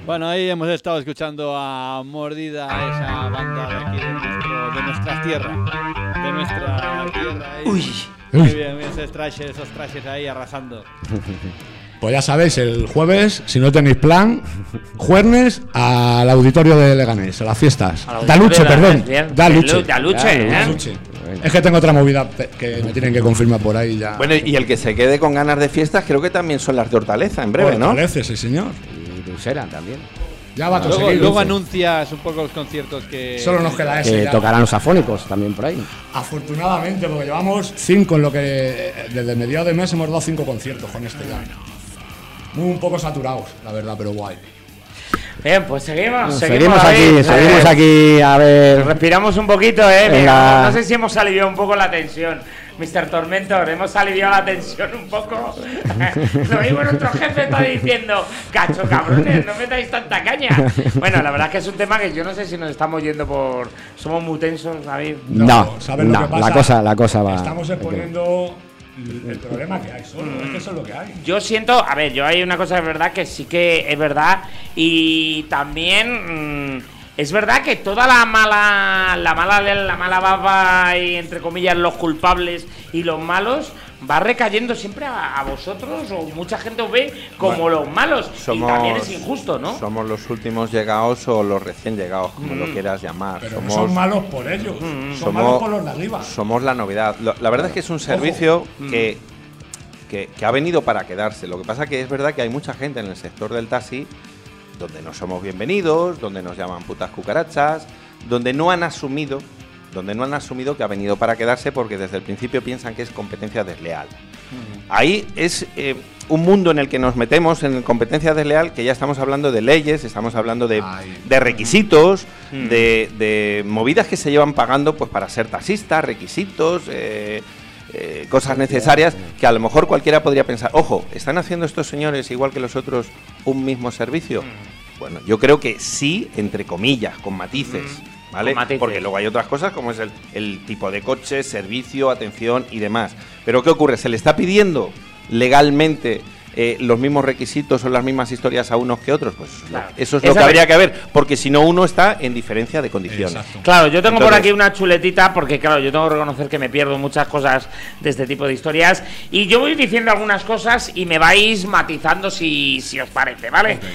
Bueno, ahí hemos estado escuchando a Mordida, esa banda de aquí de, nuestro, de nuestras tierras, de nuestra tierra. Ahí. Uy, muy bien, esos trashes, esos trashes ahí arrasando. Pues ya sabéis, el jueves, si no tenéis plan, jueves al auditorio de Leganés, a las fiestas. Daluche, perdón. Daluche. Daluche, ¿eh? Daluche. Es que tengo otra movida que me tienen que confirmar por ahí ya. Bueno, y el que se quede con ganas de fiestas, creo que también son las de Hortaleza, en breve, ¿no? Hortaleza, sí, señor. Y Dulcera también. Ya va a luego, luego anuncias un poco los conciertos que... Solo nos queda ese. Que ya. Tocarán los afónicos también por ahí. Afortunadamente, porque llevamos cinco en lo que... Desde mediados de mes hemos dado cinco conciertos con este ya. Muy un poco saturados, la verdad, pero guay. Bien, pues seguimos, seguimos, seguimos aquí, ahí. seguimos aquí, a ver. Respiramos un poquito, eh. Mira, no sé si hemos aliviado un poco la tensión. mister Tormentor, hemos aliviado la tensión un poco. Lo mismo nuestro jefe está diciendo, cacho cabrones, no metáis tanta caña. Bueno, la verdad es que es un tema que yo no sé si nos estamos yendo por... Somos muy tensos, David. No, no, ¿sabes no lo que pasa? La cosa, la cosa va... Estamos exponiendo... el problema que hay solo, mm. es que eso es lo que hay. Yo siento, a ver, yo hay una cosa de verdad que sí que es verdad y también mmm, es verdad que toda la mala, la mala, la mala baba y entre comillas los culpables y los malos va recayendo siempre a, a vosotros o mucha gente os ve como bueno, los malos somos, y también es injusto, ¿no? Somos los últimos llegados o los recién llegados, como mm. lo quieras llamar. Pero somos, son malos por ellos, mm. son somos, malos por los de arriba. Somos la novedad. Lo, la verdad es que es un servicio que, que, que ha venido para quedarse. Lo que pasa que es verdad que hay mucha gente en el sector del taxi donde no somos bienvenidos, donde nos llaman putas cucarachas, donde no han asumido donde no han asumido que ha venido para quedarse porque desde el principio piensan que es competencia desleal. Uh-huh. Ahí es eh, un mundo en el que nos metemos en competencia desleal, que ya estamos hablando de leyes, estamos hablando de, de requisitos, uh-huh. de, de movidas que se llevan pagando pues para ser taxista, requisitos, eh, eh, cosas necesarias que a lo mejor cualquiera podría pensar, ojo, ¿están haciendo estos señores igual que los otros un mismo servicio? Uh-huh. Bueno, yo creo que sí, entre comillas, con matices. Uh-huh. ¿Vale? Porque luego hay otras cosas como es el, el tipo de coche, servicio, atención y demás. Pero ¿qué ocurre? ¿Se le está pidiendo legalmente eh, los mismos requisitos o las mismas historias a unos que otros? Pues claro. Eso es lo Esa que habría que ver, porque si no uno está en diferencia de condiciones. Exacto. Claro, yo tengo Entonces, por aquí una chuletita, porque claro, yo tengo que reconocer que me pierdo muchas cosas de este tipo de historias, y yo voy diciendo algunas cosas y me vais matizando si, si os parece, ¿vale? Okay.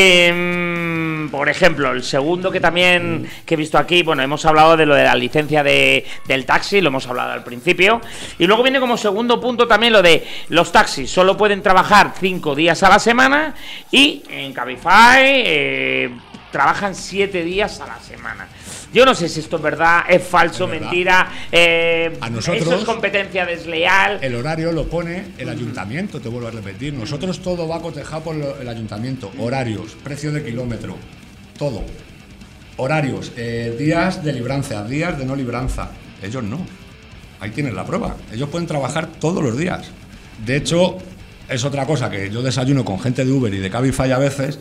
Eh, por ejemplo, el segundo que también que he visto aquí, bueno, hemos hablado de lo de la licencia de, del taxi, lo hemos hablado al principio, y luego viene como segundo punto también lo de los taxis solo pueden trabajar cinco días a la semana y en Cabify eh, trabajan siete días a la semana. Yo no sé si esto es verdad, es falso, es mentira, eh, a nosotros, eso es competencia desleal. El horario lo pone el ayuntamiento, te vuelvo a repetir. Nosotros todo va cotejado por el ayuntamiento. Horarios, precio de kilómetro, todo. Horarios, eh, días de libranza, días de no libranza. Ellos no. Ahí tienen la prueba. Ellos pueden trabajar todos los días. De hecho, es otra cosa que yo desayuno con gente de Uber y de Cabify a veces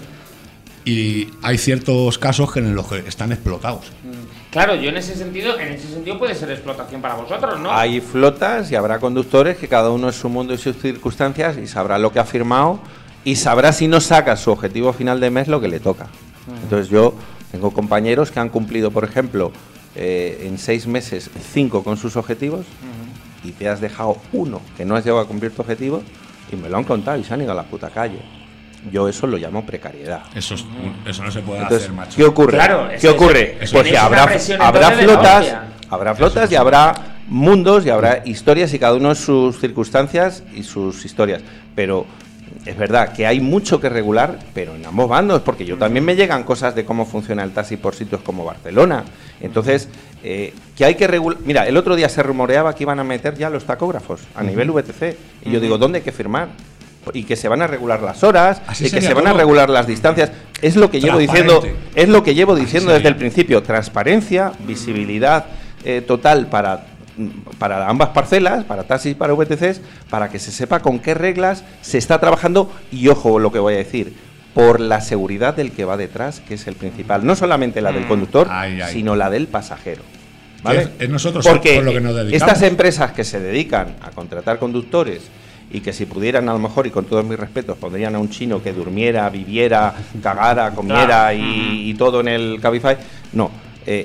y hay ciertos casos en los que están explotados. Claro, yo en ese sentido, en ese sentido puede ser explotación para vosotros, ¿no? Hay flotas y habrá conductores que cada uno es su mundo y sus circunstancias y sabrá lo que ha firmado y sabrá si no saca su objetivo final de mes lo que le toca. Uh-huh. Entonces yo tengo compañeros que han cumplido, por ejemplo, eh, en seis meses cinco con sus objetivos uh-huh. y te has dejado uno que no has llegado a cumplir tu objetivo y me lo han contado y se han ido a la puta calle. Yo eso lo llamo precariedad. Eso, es, eso no se puede Entonces, hacer, macho. ¿Qué ocurre? Claro, ¿Qué eso, ocurre? Eso, pues que habrá, habrá flotas, habrá flotas eso, y habrá mundos y habrá historias y cada uno sus circunstancias y sus historias. Pero es verdad que hay mucho que regular, pero en ambos bandos, porque yo también me llegan cosas de cómo funciona el taxi por sitios como Barcelona. Entonces, eh, que hay que regular. Mira, el otro día se rumoreaba que iban a meter ya los tacógrafos a uh-huh. nivel V T C. Y uh-huh. yo digo, ¿dónde hay que firmar? Y que se van a regular las horas, Así y que se van todo. a regular las distancias. Es lo que llevo diciendo, es lo que llevo diciendo desde el principio. Transparencia, visibilidad eh, total para, para ambas parcelas, para taxis y para V T Cs, para que se sepa con qué reglas se está trabajando. Y ojo lo que voy a decir, por la seguridad del que va detrás, que es el principal. No solamente la del conductor, ay, ay. sino la del pasajero. ¿Vale? Es nosotros Porque por lo que nos dedicamos. Estas empresas que se dedican a contratar conductores y que si pudieran a lo mejor, y con todos mis respetos, pondrían a un chino que durmiera, viviera, cagara, comiera claro. y, y todo en el Cabify. No, eh,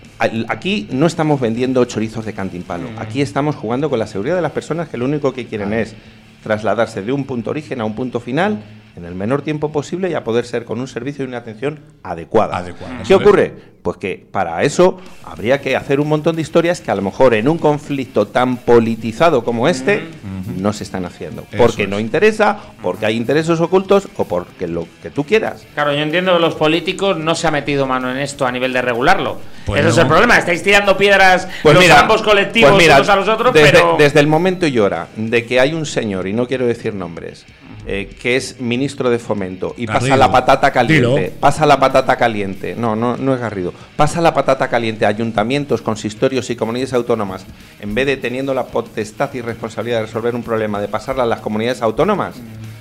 aquí no estamos vendiendo chorizos de cantimpalo, aquí estamos jugando con la seguridad de las personas que lo único que quieren es trasladarse de un punto origen a un punto final en el menor tiempo posible y a poder ser con un servicio y una atención adecuada. Adecuada. ¿Qué ocurre? Pues que para eso habría que hacer un montón de historias que a lo mejor en un conflicto tan politizado como este uh-huh. no se están haciendo. Eso porque es. no interesa, porque hay intereses ocultos o porque lo que tú quieras. Claro, yo entiendo que los políticos no se ha metido mano en esto a nivel de regularlo. Pues Ese no. es el problema, estáis tirando piedras pues los mira, ambos colectivos pues mira, unos a los otros, desde, pero... Desde el momento y hora de que hay un señor, y no quiero decir nombres, Eh, que es ministro de Fomento y Garrido. pasa la patata caliente, Dilo. pasa la patata caliente, no, no, no es Garrido, pasa la patata caliente a ayuntamientos, consistorios y comunidades autónomas, en vez de teniendo la potestad y responsabilidad de resolver un problema, de pasarla a las comunidades autónomas,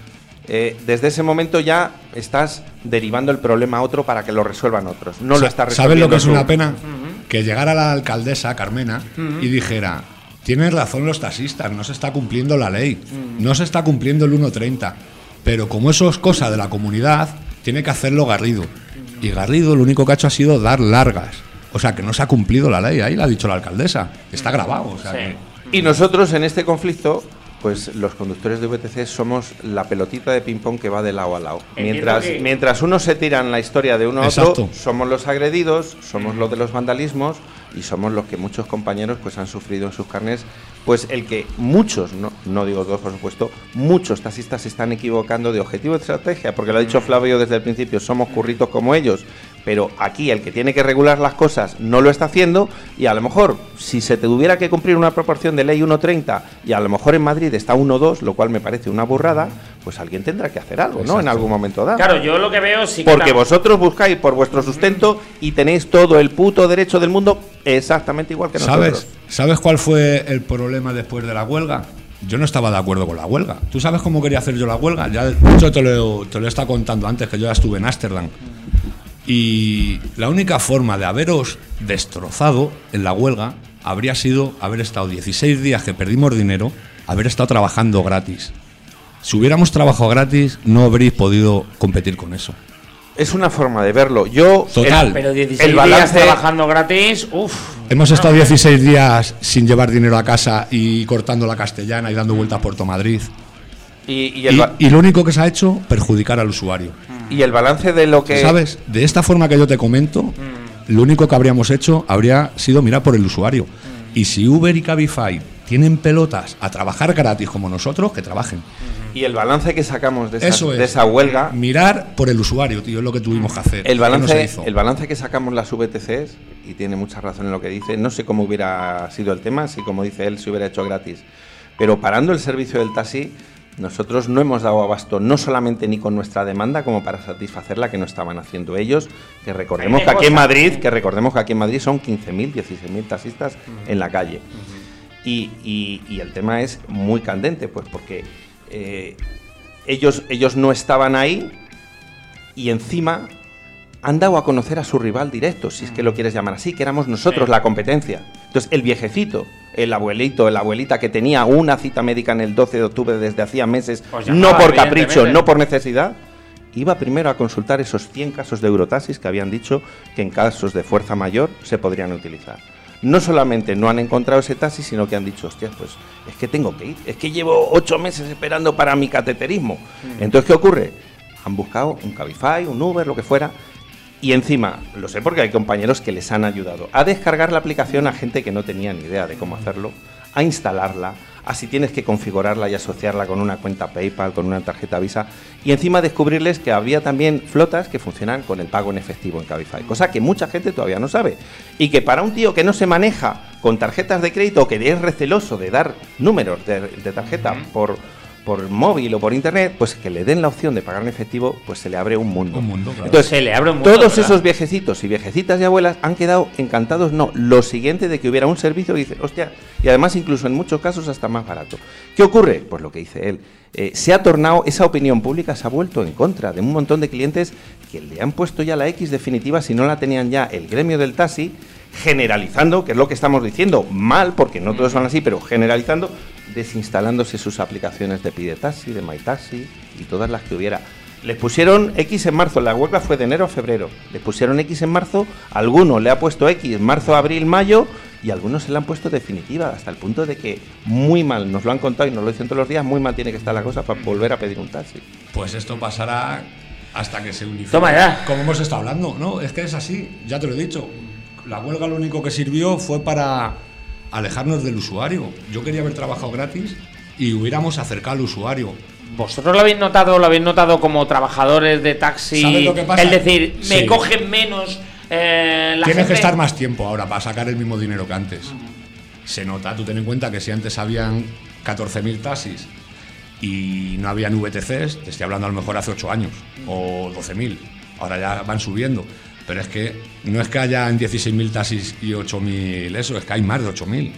eh, desde ese momento ya estás derivando el problema a otro para que lo resuelvan otros, no lo estás resolviendo. ¿Sabes lo que es tú? una pena? Uh-huh. Que llegara la alcaldesa Carmena uh-huh. y dijera: tienen razón los taxistas, no se está cumpliendo la ley, no se está cumpliendo el uno treinta, pero como eso es cosa de la comunidad, tiene que hacerlo Garrido. Y Garrido lo único que ha hecho ha sido dar largas. O sea, que no se ha cumplido la ley, ahí lo ha dicho la alcaldesa, está grabado. O sea sí. que... Y nosotros en este conflicto, pues los conductores de V T C somos la pelotita de ping-pong que va de lado a lado. Mientras, que... mientras unos se tiran la historia de uno a Exacto. otro, somos los agredidos, somos los de los vandalismos, y somos los que muchos compañeros pues han sufrido en sus carnes, pues el que muchos, no, no digo todos por supuesto, muchos taxistas se están equivocando de objetivo de estrategia, porque lo ha dicho Flavio desde el principio, somos curritos como ellos, pero aquí el que tiene que regular las cosas no lo está haciendo, y a lo mejor si se tuviera que cumplir una proporción de ley uno treinta y a lo mejor en Madrid está uno dos, lo cual me parece una burrada, pues alguien tendrá que hacer algo, Exacto. ¿no? En algún momento dado. Claro, yo lo que veo sí que porque tam- vosotros buscáis por vuestro sustento y tenéis todo el puto derecho del mundo exactamente igual que nosotros. ¿Sabes? ¿Sabes cuál fue el problema después de la huelga? Yo no estaba de acuerdo con la huelga. ¿Tú sabes cómo quería hacer yo la huelga? Ya, de hecho, te lo, te lo he estado contando antes, que yo ya estuve en Ámsterdam. Y la única forma de haberos destrozado en la huelga habría sido haber estado dieciséis días que perdimos dinero, haber estado trabajando gratis. Si hubiéramos trabajado gratis, no habréis podido competir con eso. Es una forma de verlo. Yo Total. El, pero dieciséis el balance, días trabajando gratis, uff. Hemos estado dieciséis días sin llevar dinero a casa y cortando la castellana y dando vueltas por todo Madrid. Y, y, el y, y lo único que se ha hecho, perjudicar al usuario. Y el balance de lo que... ¿Sabes? De esta forma que yo te comento, mm. lo único que habríamos hecho habría sido mirar por el usuario. Mm. Y si Uber y Cabify tienen pelotas a trabajar gratis como nosotros, que trabajen. Y el balance que sacamos de esa, Eso es. de esa huelga... Mirar por el usuario, tío, es lo que tuvimos que hacer. El balance, no se hizo. el balance que sacamos las V T Cs, y tiene mucha razón en lo que dice, no sé cómo hubiera sido el tema, si como dice él, se hubiera hecho gratis. Pero parando el servicio del taxi, nosotros no hemos dado abasto, no solamente ni con nuestra demanda, como para satisfacer la que no estaban haciendo ellos, que recordemos que aquí en Madrid, que recordemos que aquí en Madrid son quince mil, dieciséis mil taxistas uh-huh. en la calle. Uh-huh. Y, y, y el tema es muy candente, pues porque eh, ellos, ellos no estaban ahí y encima han dado a conocer a su rival directo, si es que lo quieres llamar así, que éramos nosotros sí. la competencia. Entonces, el viejecito, el abuelito, la abuelita que tenía una cita médica en el doce de octubre desde hacía meses, pues llamaba, no por capricho, no por necesidad, iba primero a consultar esos cien casos de Eurotaxis que habían dicho que en casos de fuerza mayor se podrían utilizar. No solamente no han encontrado ese taxi, sino que han dicho, hostia, pues es que tengo que ir, es que llevo ocho meses esperando para mi cateterismo. Mm. Entonces, ¿qué ocurre? Han buscado un Cabify, un Uber, lo que fuera, y encima, lo sé porque hay compañeros que les han ayudado a descargar la aplicación a gente que no tenía ni idea de cómo hacerlo, a instalarla, a si tienes que configurarla y asociarla con una cuenta PayPal, con una tarjeta Visa, y encima descubrirles que había también flotas que funcionan con el pago en efectivo en Cabify, cosa que mucha gente todavía no sabe, y que para un tío que no se maneja con tarjetas de crédito o que es receloso de dar números de, de tarjeta por... por móvil o por internet, pues que le den la opción de pagar en efectivo, pues se le abre un mundo. Un mundo, claro. Entonces, se le abre un mundo, todos ¿verdad? Esos viejecitos y viejecitas y abuelas han quedado encantados, no, lo siguiente de que hubiera un servicio, dice, hostia, y además incluso en muchos casos hasta más barato. ¿Qué ocurre? Pues lo que dice él, eh, se ha tornado, esa opinión pública se ha vuelto en contra de un montón de clientes que le han puesto ya la X definitiva si no la tenían ya el gremio del taxi, generalizando, que es lo que estamos diciendo, mal, porque no todos son así, pero generalizando, desinstalándose sus aplicaciones de Pide Taxi, de MyTaxi y todas las que hubiera. Les pusieron X en marzo, la huelga fue de enero a febrero. Les pusieron X en marzo, algunos le ha puesto X marzo, abril, mayo, y algunos se la han puesto definitiva, hasta el punto de que muy mal, nos lo han contado y nos lo dicen todos los días, muy mal tiene que estar la cosa para volver a pedir un taxi. Pues esto pasará hasta que se unifique. Toma ya. Como hemos estado hablando, ¿no? Es que es así, ya te lo he dicho. La huelga lo único que sirvió fue para alejarnos del usuario. Yo quería haber trabajado gratis y hubiéramos acercado al usuario. ¿Vosotros lo habéis notado, lo habéis notado como trabajadores de taxi? ¿Sabes lo que pasa? Es decir, me Sí. cogen menos eh, la Tienes gente... que estar más tiempo ahora para sacar el mismo dinero que antes. Se nota, tú ten en cuenta que si antes habían catorce mil taxis y no habían V T Cs, te estoy hablando a lo mejor hace ocho años, o doce mil, ahora ya van subiendo. Pero es que no es que hayan dieciséis mil taxis y ocho mil eso, es que hay más de ocho mil.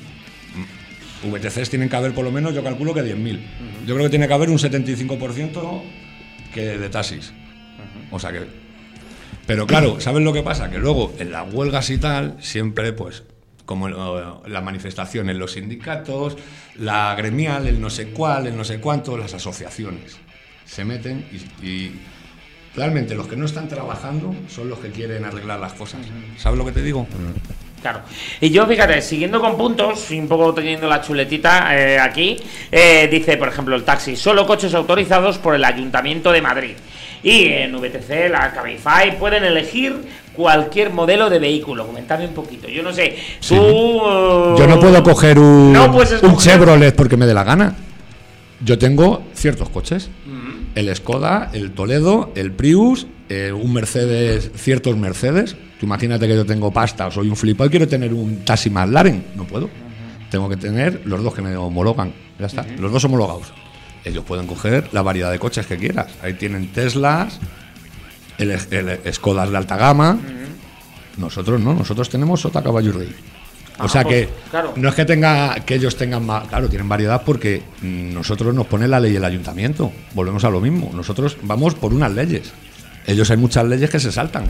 V T Cs tienen que haber por lo menos, yo calculo que diez mil. Yo creo que tiene que haber un setenta y cinco por ciento que de taxis. O sea que... Pero claro, ¿sabes lo que pasa? Que luego en las huelgas y tal, siempre pues, como uh, las manifestaciones, los sindicatos, la gremial, el no sé cuál, el no sé cuánto, las asociaciones se meten y, y realmente los que no están trabajando son los que quieren arreglar las cosas. ¿Sabes lo que te digo? Claro. Y yo, fíjate, siguiendo con puntos, y un poco teniendo la chuletita eh, aquí, eh, dice, por ejemplo, el taxi, solo coches autorizados por el Ayuntamiento de Madrid. Y en V T C, la Cabify, pueden elegir cualquier modelo de vehículo. Comentadme un poquito. Yo no sé, Sí. tú... uh, Yo no puedo coger un, no puedes un escoger. Chevrolet porque me dé la gana. Yo tengo ciertos coches. El Skoda, el Toledo, el Prius, eh, un Mercedes, ciertos Mercedes. Tú imagínate que yo tengo pasta o soy un flipado y quiero tener un taxi McLaren. No puedo. Tengo que tener los dos que me homologan. Ya está, los dos homologados. Ellos pueden coger la variedad de coches que quieras. Ahí tienen Teslas, el, el Skodas de alta gama. Nosotros no, nosotros tenemos Sota, Caballo y Rey. O Ah, sea pues, que claro. no es que tenga que ellos tengan más, claro, tienen variedad porque mm, nosotros nos pone la ley el ayuntamiento. Volvemos a lo mismo. Nosotros vamos por unas leyes. Ellos hay muchas leyes que se saltan.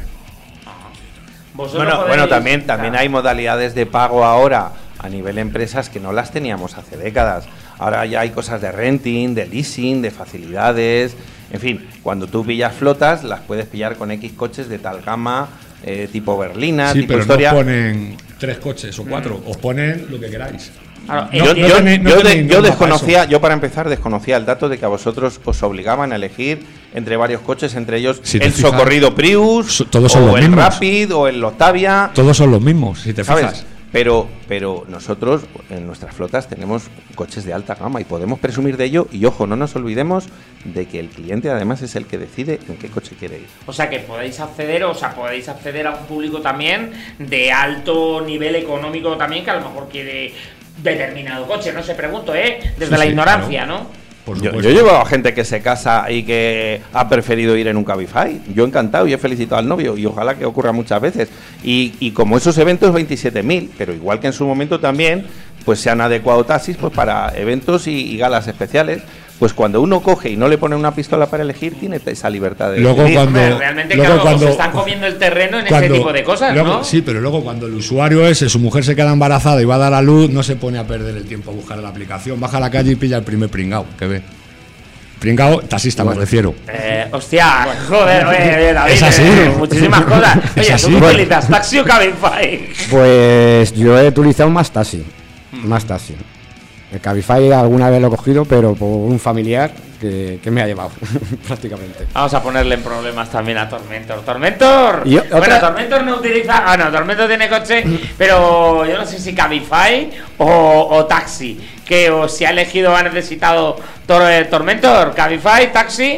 Vosotros Bueno, podéis- bueno también, también hay modalidades de pago ahora a nivel empresas que no las teníamos hace décadas. Ahora ya hay cosas de renting, de leasing, de facilidades. En fin, cuando tú pillas flotas, las puedes pillar con X coches de tal gama, eh, tipo berlina, Sí, tipo pero historia. no ponen tres coches o cuatro. Os ponen lo que queráis. Claro, No, yo, eh, no yo- tenéis- no yo de- tenéis yo norma desconocía, para eso. yo para empezar desconocía el dato de que a vosotros os obligaban a elegir entre varios coches, entre ellos Si te el fijas, socorrido Prius, so- todos son o los el mismos. Rapid, o el Octavia, Todos son los mismos, si te ¿sabes? fijas. Pero, pero nosotros en nuestras flotas tenemos coches de alta gama y podemos presumir de ello. Y ojo, no nos olvidemos de que el cliente además es el que decide en qué coche quiere ir. O sea que podéis acceder, o sea, podéis acceder a un público también de alto nivel económico también, que a lo mejor quiere determinado coche, no sé, pregunto, ¿eh? Desde Sí, la sí, ignorancia, claro. ¿no? Por Yo, supuesto. yo llevo a gente que se casa y que ha preferido ir en un Cabify. Yo encantado y he felicitado al novio y ojalá que ocurra muchas veces. Y, y como esos eventos, veintisiete mil, pero igual que en su momento también, pues se han adecuado taxis pues para eventos y, y galas especiales. Pues cuando uno coge y no le pone una pistola para elegir, tiene esa libertad de Luego decidir. cuando- Hombre, realmente, luego claro, cuando- os están comiendo el terreno en Cuando- ese tipo de cosas, luego- ¿no? Sí, pero luego cuando el usuario ese, su mujer se queda embarazada y va a dar a luz, no se pone a perder el tiempo a buscar la aplicación. Baja a la calle y pilla el primer pringao que ve. Pringao, taxista me refiero. Eh, hostia, joder, oye, David, Es así, eh, ¿no? muchísimas cosas. Es Oye, así. ¿tú qué Bueno. utilizas? ¿Taxi o Cabify? Pues yo he utilizado más taxi, más taxi. El Cabify alguna vez lo he cogido, pero por un familiar que, que me ha llevado, prácticamente. Vamos a ponerle en problemas también a Tormentor. ¡Tormentor! Y otra- Bueno, Tormentor no utiliza... Ah, no, Tormentor tiene coche, pero yo no sé si Cabify o, o taxi. Que o si ha elegido o ha necesitado Tor- eh, Tormentor, Cabify, taxi...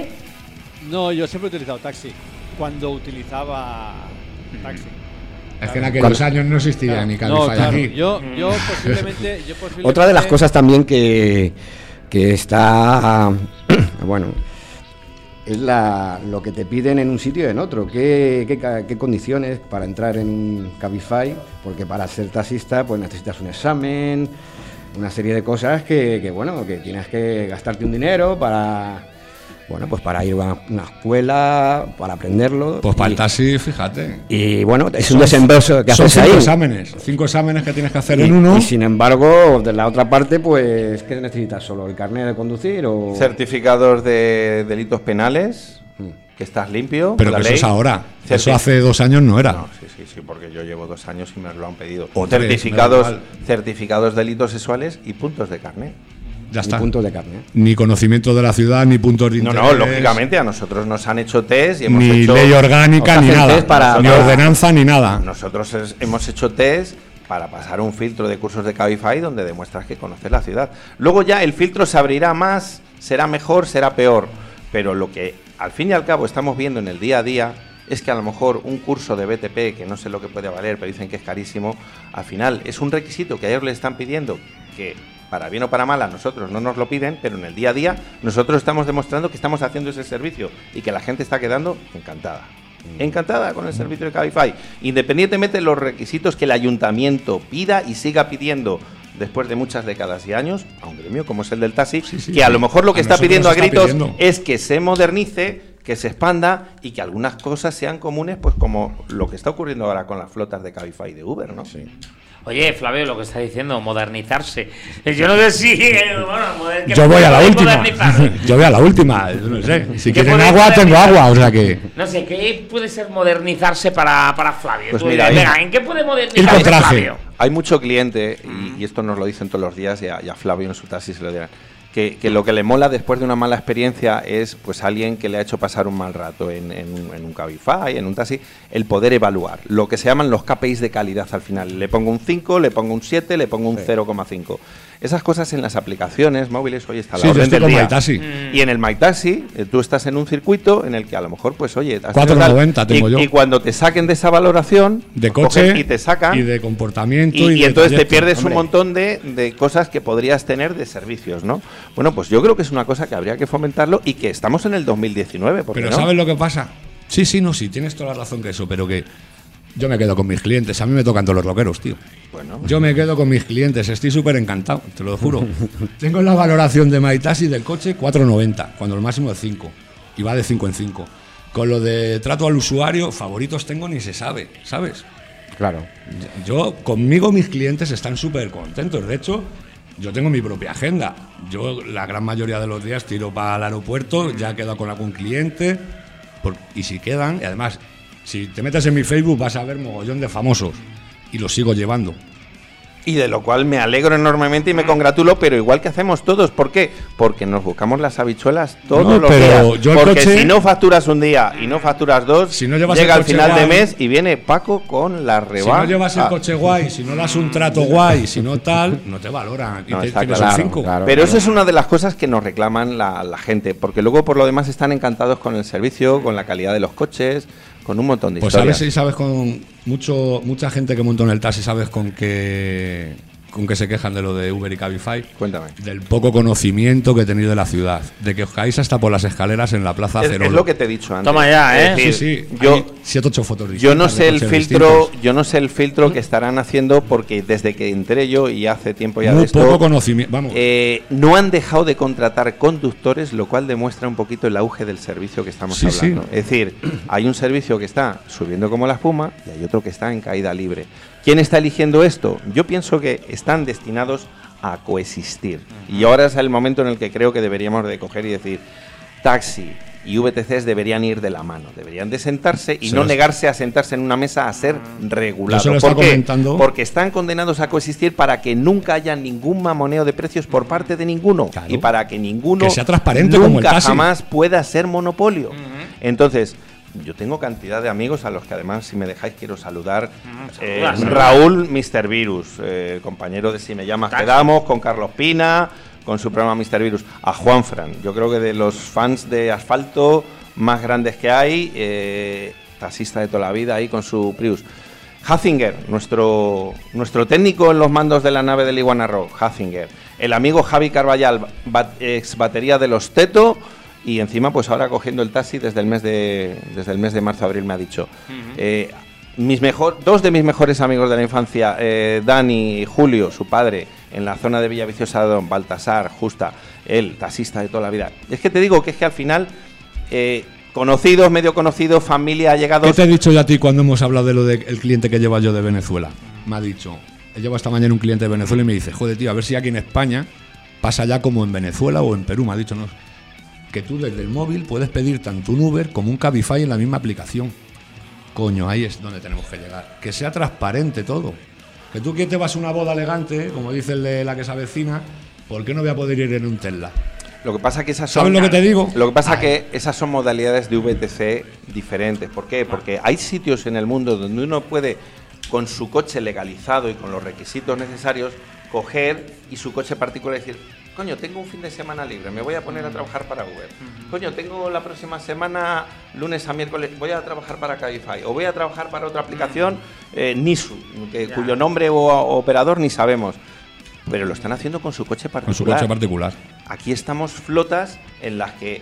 No, yo siempre he utilizado taxi. Cuando utilizaba taxi. Es que en aquellos años no existía ni Cabify No, claro. aquí. Yo, yo posiblemente, yo posiblemente. Otra de las cosas también que, que está, bueno, es la, lo que te piden en un sitio y en otro. ¿Qué, qué, ca- qué condiciones para entrar en un Cabify? Porque para ser taxista pues necesitas un examen, una serie de cosas que, que bueno, que tienes que gastarte un dinero para, bueno, pues para ir a una escuela, para aprenderlo. Pues para y, el taxi, fíjate. Y bueno, es un desembolso que haces ahí. Son cinco ahí. exámenes, cinco exámenes que tienes que hacer y, en uno. Y sin embargo, de la otra parte, pues, ¿qué necesitas? ¿Solo el carnet de conducir o...? Certificados de delitos penales, hmm. que estás limpio. Pero que ley. Eso es ahora. Certi- eso hace dos años no era. No, sí, sí, sí, porque yo llevo dos años y me lo han pedido. O certificados, certificados de delitos sexuales y puntos de carnet. Ya está. Ni puntos de carne. Ni conocimiento de la ciudad, ni puntos de interés. No, no, lógicamente a nosotros nos han hecho test y hemos ni hecho... Ni ley orgánica, ni nada. Para, ni ordenanza, ni nada. Nosotros es, hemos hecho test para pasar un filtro de cursos de Cabify donde demuestras que conoces la ciudad. Luego ya el filtro se abrirá más, será mejor, será peor. Pero lo que al fin y al cabo estamos viendo en el día a día es que a lo mejor un curso de B T P, que no sé lo que puede valer, pero dicen que es carísimo, al final es un requisito que a ellos les están pidiendo que... para bien o para mal, a nosotros no nos lo piden, pero en el día a día nosotros estamos demostrando que estamos haciendo ese servicio y que la gente está quedando encantada. Encantada con el servicio de Cabify, independientemente de los requisitos que el ayuntamiento pida y siga pidiendo después de muchas décadas y años a un gremio como es el del taxi, sí, sí, que a lo mejor lo que está pidiendo a gritos pidiendo. es que se modernice, que se expanda y que algunas cosas sean comunes, pues como lo que está ocurriendo ahora con las flotas de Cabify y de Uber, ¿no? Sí. Oye, Flavio, lo que está diciendo, modernizarse. Yo no sé si... Bueno, yo voy a la última. Yo voy a la última. No sé. Si quieren agua, tengo agua. O sea que... No sé, ¿qué puede ser modernizarse para, para Flavio? Pues mira, venga, ¿en qué puede modernizarse Flavio? Hay mucho cliente, y, y esto nos lo dicen todos los días, y a, y a Flavio en su taxi se lo dirán, que, que lo que le mola después de una mala experiencia es pues alguien que le ha hecho pasar un mal rato en, en, en un Cabify, en un taxi, el poder evaluar, lo que se llaman los K P Is de calidad al final. Le pongo un cinco, le pongo un siete, le pongo un sí. cero coma cinco. Esas cosas en las aplicaciones móviles, hoy está la sí, orden del día. MyTaxi. Mm. Y en el MyTaxi, eh, tú estás en un circuito en el que a lo mejor, pues oye... cuatro noventa tengo y, yo. Y cuando te saquen de esa valoración... De coche y te sacan... Y de comportamiento. Y, y, y de entonces trayecto. te pierdes Hombre. un montón de, de cosas que podrías tener de servicios, ¿no? Bueno, pues yo creo que es una cosa que habría que fomentarlo y que estamos en el dos mil diecinueve. ¿Por qué Pero no? ¿sabes lo que pasa? Sí, sí, no, sí, tienes toda la razón que eso, pero que... Yo me quedo con mis clientes, a mí me tocan todos los rockeros, tío. Bueno. Yo me quedo con mis clientes, estoy súper encantado, te lo juro. Tengo la valoración de MyTaxi del coche cuatro noventa, cuando el máximo es cinco. Y va de cinco en cinco. Con lo de trato al usuario, favoritos tengo ni se sabe, ¿sabes? Claro. Yo, conmigo mis clientes están súper contentos. De hecho, yo tengo mi propia agenda. Yo la gran mayoría de los días tiro para el aeropuerto, ya he quedado con algún cliente. Por, y si quedan, y además... Si te metes en mi Facebook vas a ver mogollón de famosos y los sigo llevando. Y de lo cual me alegro enormemente y me congratulo, pero igual que hacemos todos. ¿Por qué? Porque nos buscamos las habichuelas todos no, los pero días. Yo Porque coche, si no facturas un día y no facturas dos, si no llevas llega el al final guay, de mes y viene Paco con la rebaja. Si no llevas el coche guay, si no das un trato guay, si no tal, no te valoran. Y no, te, está tienes claro, un cinco. Claro, pero claro. Eso es una de las cosas que nos reclaman la, la gente. Porque luego por lo demás están encantados con el servicio, con la calidad de los coches, con un montón de pues historias. Pues sabes, si sabes con mucho mucha gente que montó en el taxi, sabes con qué con qué se quejan de lo de Uber y Cabify. Cuéntame. Del poco conocimiento que he tenido de la ciudad, de que os caéis hasta por las escaleras en la Plaza es, Cerolo. Es lo que te he dicho antes. Toma ya, ¿eh? Decir, sí, sí. Yo siete ocho fotos distintas. Yo no sé el filtro, distintos. yo no sé el filtro que estarán haciendo porque desde que entré yo y hace tiempo ya Muy de esto, poco conocimiento, vamos. Eh, no han dejado de contratar conductores, lo cual demuestra un poquito el auge del servicio que estamos sí, hablando. Sí. Es decir, hay un servicio que está subiendo como la espuma y hay otro que está en caída libre. ¿Quién está eligiendo esto? Yo pienso que están destinados a coexistir. Y ahora es el momento en el que creo que deberíamos de coger y decir, taxi y V T Cs deberían ir de la mano, deberían de sentarse y se no los... negarse a sentarse en una mesa a ser regulados. Yo se lo ¿Por qué? Comentando... Porque están condenados a coexistir para que nunca haya ningún mamoneo de precios por parte de ninguno, claro. Y para que ninguno que sea transparente nunca como el taxi. jamás pueda ser monopolio. Uh-huh. Entonces, yo tengo cantidad de amigos a los que además, si me dejáis, quiero saludar. Mm, eh, saludar Raúl mister Virus, eh, compañero de Si Me Llamas Taxi. Quedamos, con Carlos Pina, con su programa mister Virus. A Juanfran, yo creo que de los fans de Asfalto más grandes que hay, eh, taxista de toda la vida ahí con su Prius. Hazinger, nuestro, nuestro técnico en los mandos de la nave del Iguana Rock, Hazinger. El amigo Javi Carballal, bat, ex batería de los Teto. Y encima, pues ahora cogiendo el taxi desde el mes de desde el mes de marzo abril me ha dicho. Uh-huh. eh, mis mejor dos de mis mejores amigos de la infancia, eh, Dani y Julio, su padre, en la zona de Villaviciosa, don Baltasar, Justa, el taxista de toda la vida. Es que te digo que es que al final, eh, conocidos, medio conocidos, familia, allegados... ¿Qué te he dicho yo a ti cuando hemos hablado de lo del cliente que lleva yo de Venezuela? Me ha dicho, he llevado esta mañana un cliente de Venezuela y me dice, joder, tío, a ver si aquí en España pasa ya como en Venezuela o en Perú. Me ha dicho, no, que tú desde el móvil puedes pedir tanto un Uber como un Cabify en la misma aplicación. Coño, ahí es donde tenemos que llegar. Que sea transparente todo. Que tú que te vas a una boda elegante, como dice el de la que se avecina, ¿por qué no voy a poder ir en un Tesla? Lo que pasa que esas son, ¿sabes lo que te digo? Lo que pasa Ay. que esas son modalidades de V T C diferentes. ¿Por qué? Porque hay sitios en el mundo donde uno puede, con su coche legalizado y con los requisitos necesarios, coger y su coche particular y decir, coño, tengo un fin de semana libre, me voy a poner a trabajar para Uber. Coño, tengo la próxima semana, lunes a miércoles, voy a trabajar para Cabify. O voy a trabajar para otra aplicación, eh, Nisu, que, cuyo nombre o, o operador ni sabemos. Pero lo están haciendo con su coche particular. Con su coche particular. Aquí estamos flotas en las que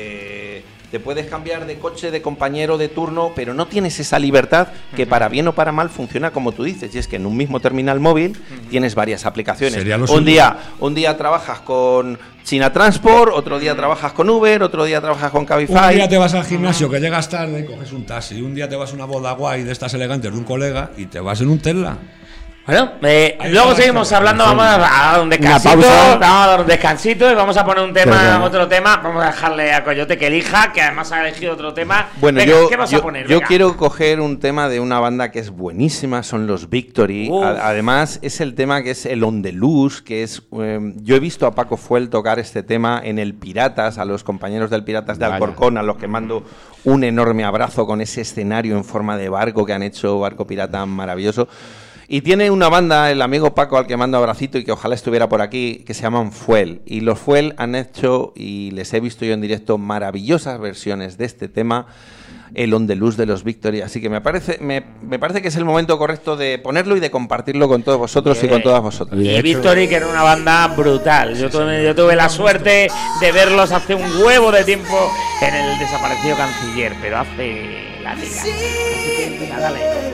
eh, te puedes cambiar de coche, de compañero, de turno, pero no tienes esa libertad que para bien o para mal funciona como tú dices. Y es que en un mismo terminal móvil tienes varias aplicaciones. Un día, un día trabajas con China Transport, otro día trabajas con Uber, otro día trabajas con Cabify. Un día te vas al gimnasio que llegas tarde y coges un taxi. Un día te vas a una boda guay de estas elegantes de un colega y te vas en un Tesla. Bueno, eh, luego seguimos hablando, vamos a dar un descansito, vamos a dar un descansito y vamos a poner un tema, bueno. otro tema, vamos a dejarle a Coyote que elija, que además ha elegido otro tema. Bueno, Venga, yo, ¿qué vas yo, a poner? yo Venga. quiero coger un tema de una banda que es buenísima, son los Victory. A, además es el tema que es el On The Loose, que es, eh, yo he visto a Paco Fuel tocar este tema en el Piratas, a los compañeros del Piratas de Alcorcón, a los que mando un enorme abrazo con ese escenario en forma de barco que han hecho, barco pirata maravilloso. Y tiene una banda, el amigo Paco, al que mando abracito y que ojalá estuviera por aquí, que se llaman Fuel. Y los Fuel han hecho, y les he visto yo en directo, maravillosas versiones de este tema, el On The Loose de los Victory. Así que me parece, me, me parece que es el momento correcto de ponerlo y de compartirlo con todos vosotros Bien. y con todas vosotras. Y Victory, que era una banda brutal. Yo, tuve, yo tuve la suerte de verlos hace un huevo de tiempo en el desaparecido Canciller, pero hace la liga. Así que, venga, dale.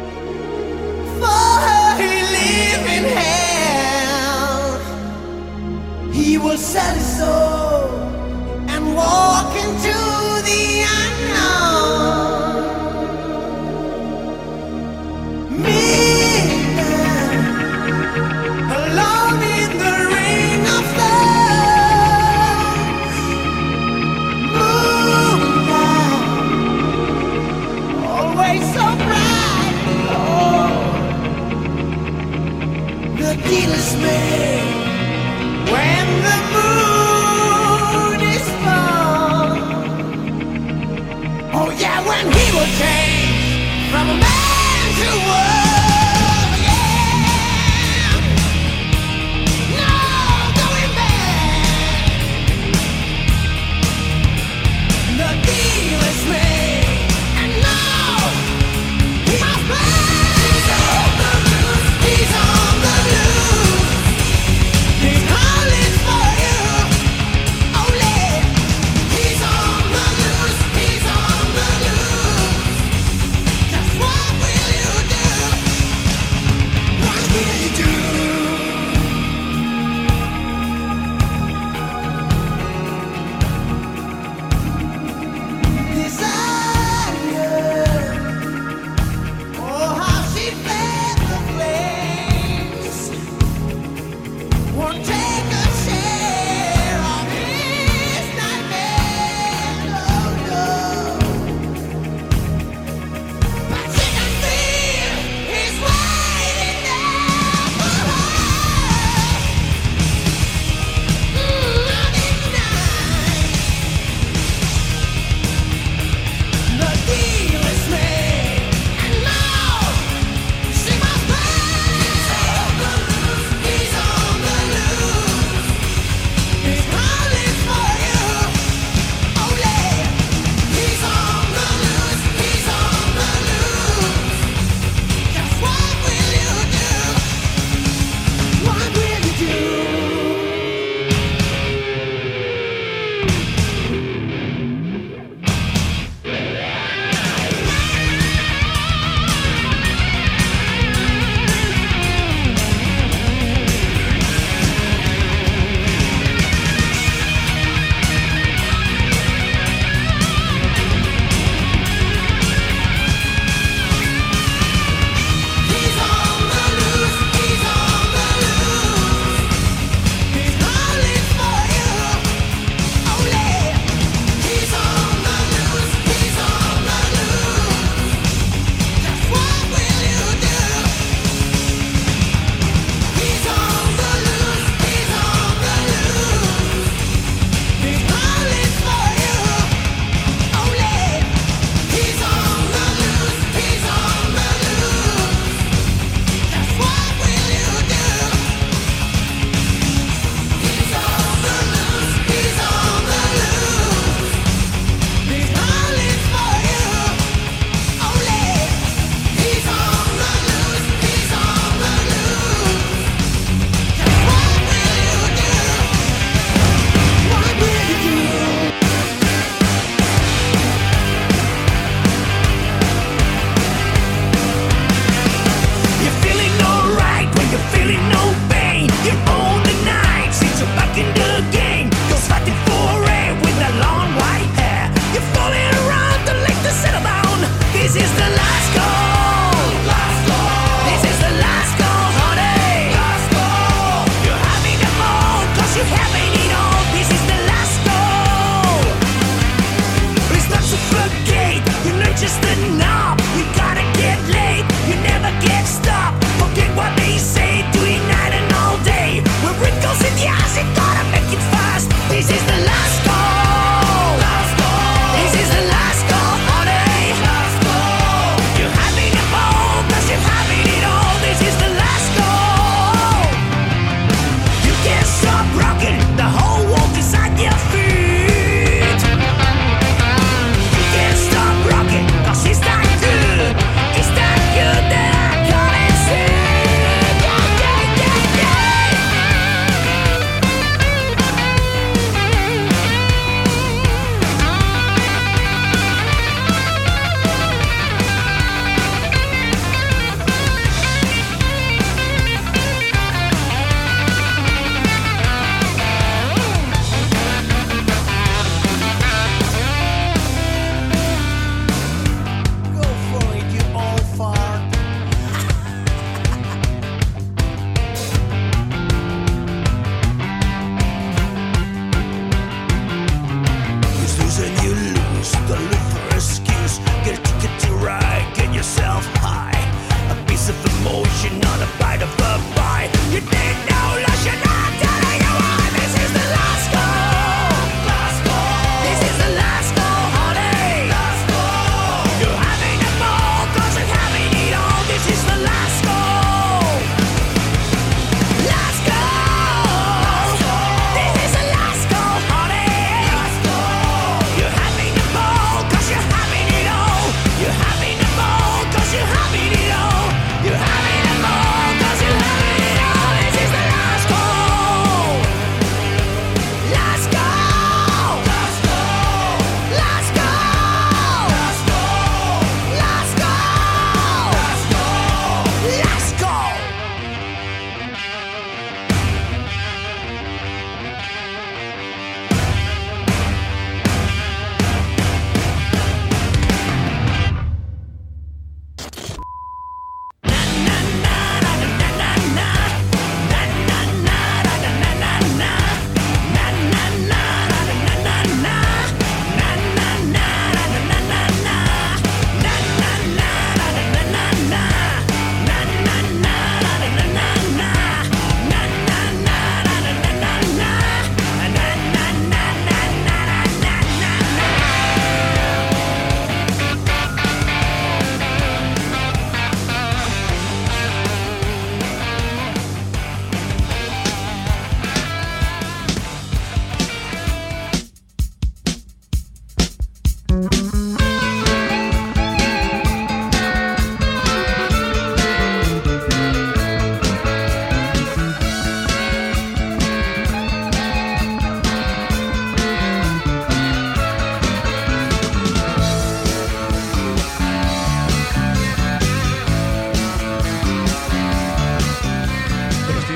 For he live in hell, he will sell his soul and walk into the unknown. Me alone in the ring of thorns, moonlight, always so bright and low. The deal is made when the moon is full. Oh yeah, when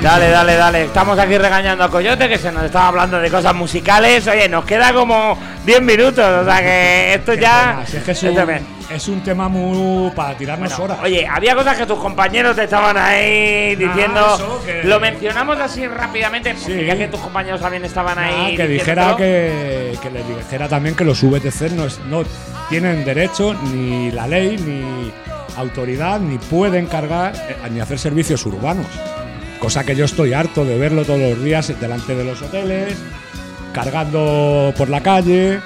Dale, dale, dale. Estamos aquí regañando a Coyote, que se nos estaba hablando de cosas musicales. Oye, nos queda como diez minutos, o sea que esto ya... Si es que es un, es un tema muy... para tirarnos bueno, horas. Oye, había cosas que tus compañeros te estaban ahí diciendo... Ah, eso, que... Lo mencionamos así rápidamente, porque sí. Ya que tus compañeros también estaban nah, ahí... Que dijera que, que le dijera también que los V T C no, es, no tienen derecho, ni la ley, ni autoridad, ni pueden cargar, ni hacer servicios urbanos. Cosa que yo estoy harto de verlo todos los días delante de los hoteles, cargando por la calle,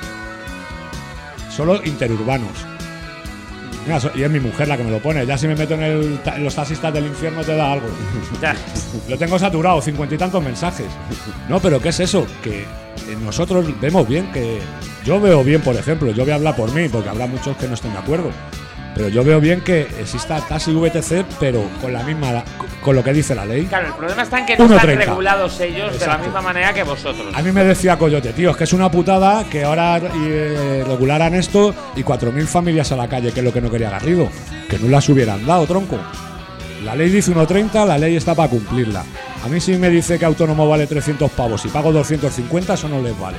solo interurbanos. Mira, y es mi mujer la que me lo pone. Ya si me meto en, el, en los taxistas del infierno te da algo. Lo tengo saturado, cincuenta y tantos mensajes. No, pero ¿qué es eso? Que nosotros vemos bien que... Yo veo bien, por ejemplo, yo voy a hablar por mí, porque habrá muchos que no estén de acuerdo. Pero yo veo bien que exista taxi V T C, pero con la misma, con lo que dice la ley. Claro, el problema está en que no están regulados ellos. Exacto. De la misma manera que vosotros. A mí me decía Coyote, tío, es que es una putada que ahora eh, regularan esto y cuatro mil familias a la calle, que es lo que no quería Garrido. Que no las hubieran dado, tronco. La ley dice uno treinta, la ley está para cumplirla. A mí si me dice que autónomo vale trescientos pavos y pago doscientos cincuenta, eso no les vale.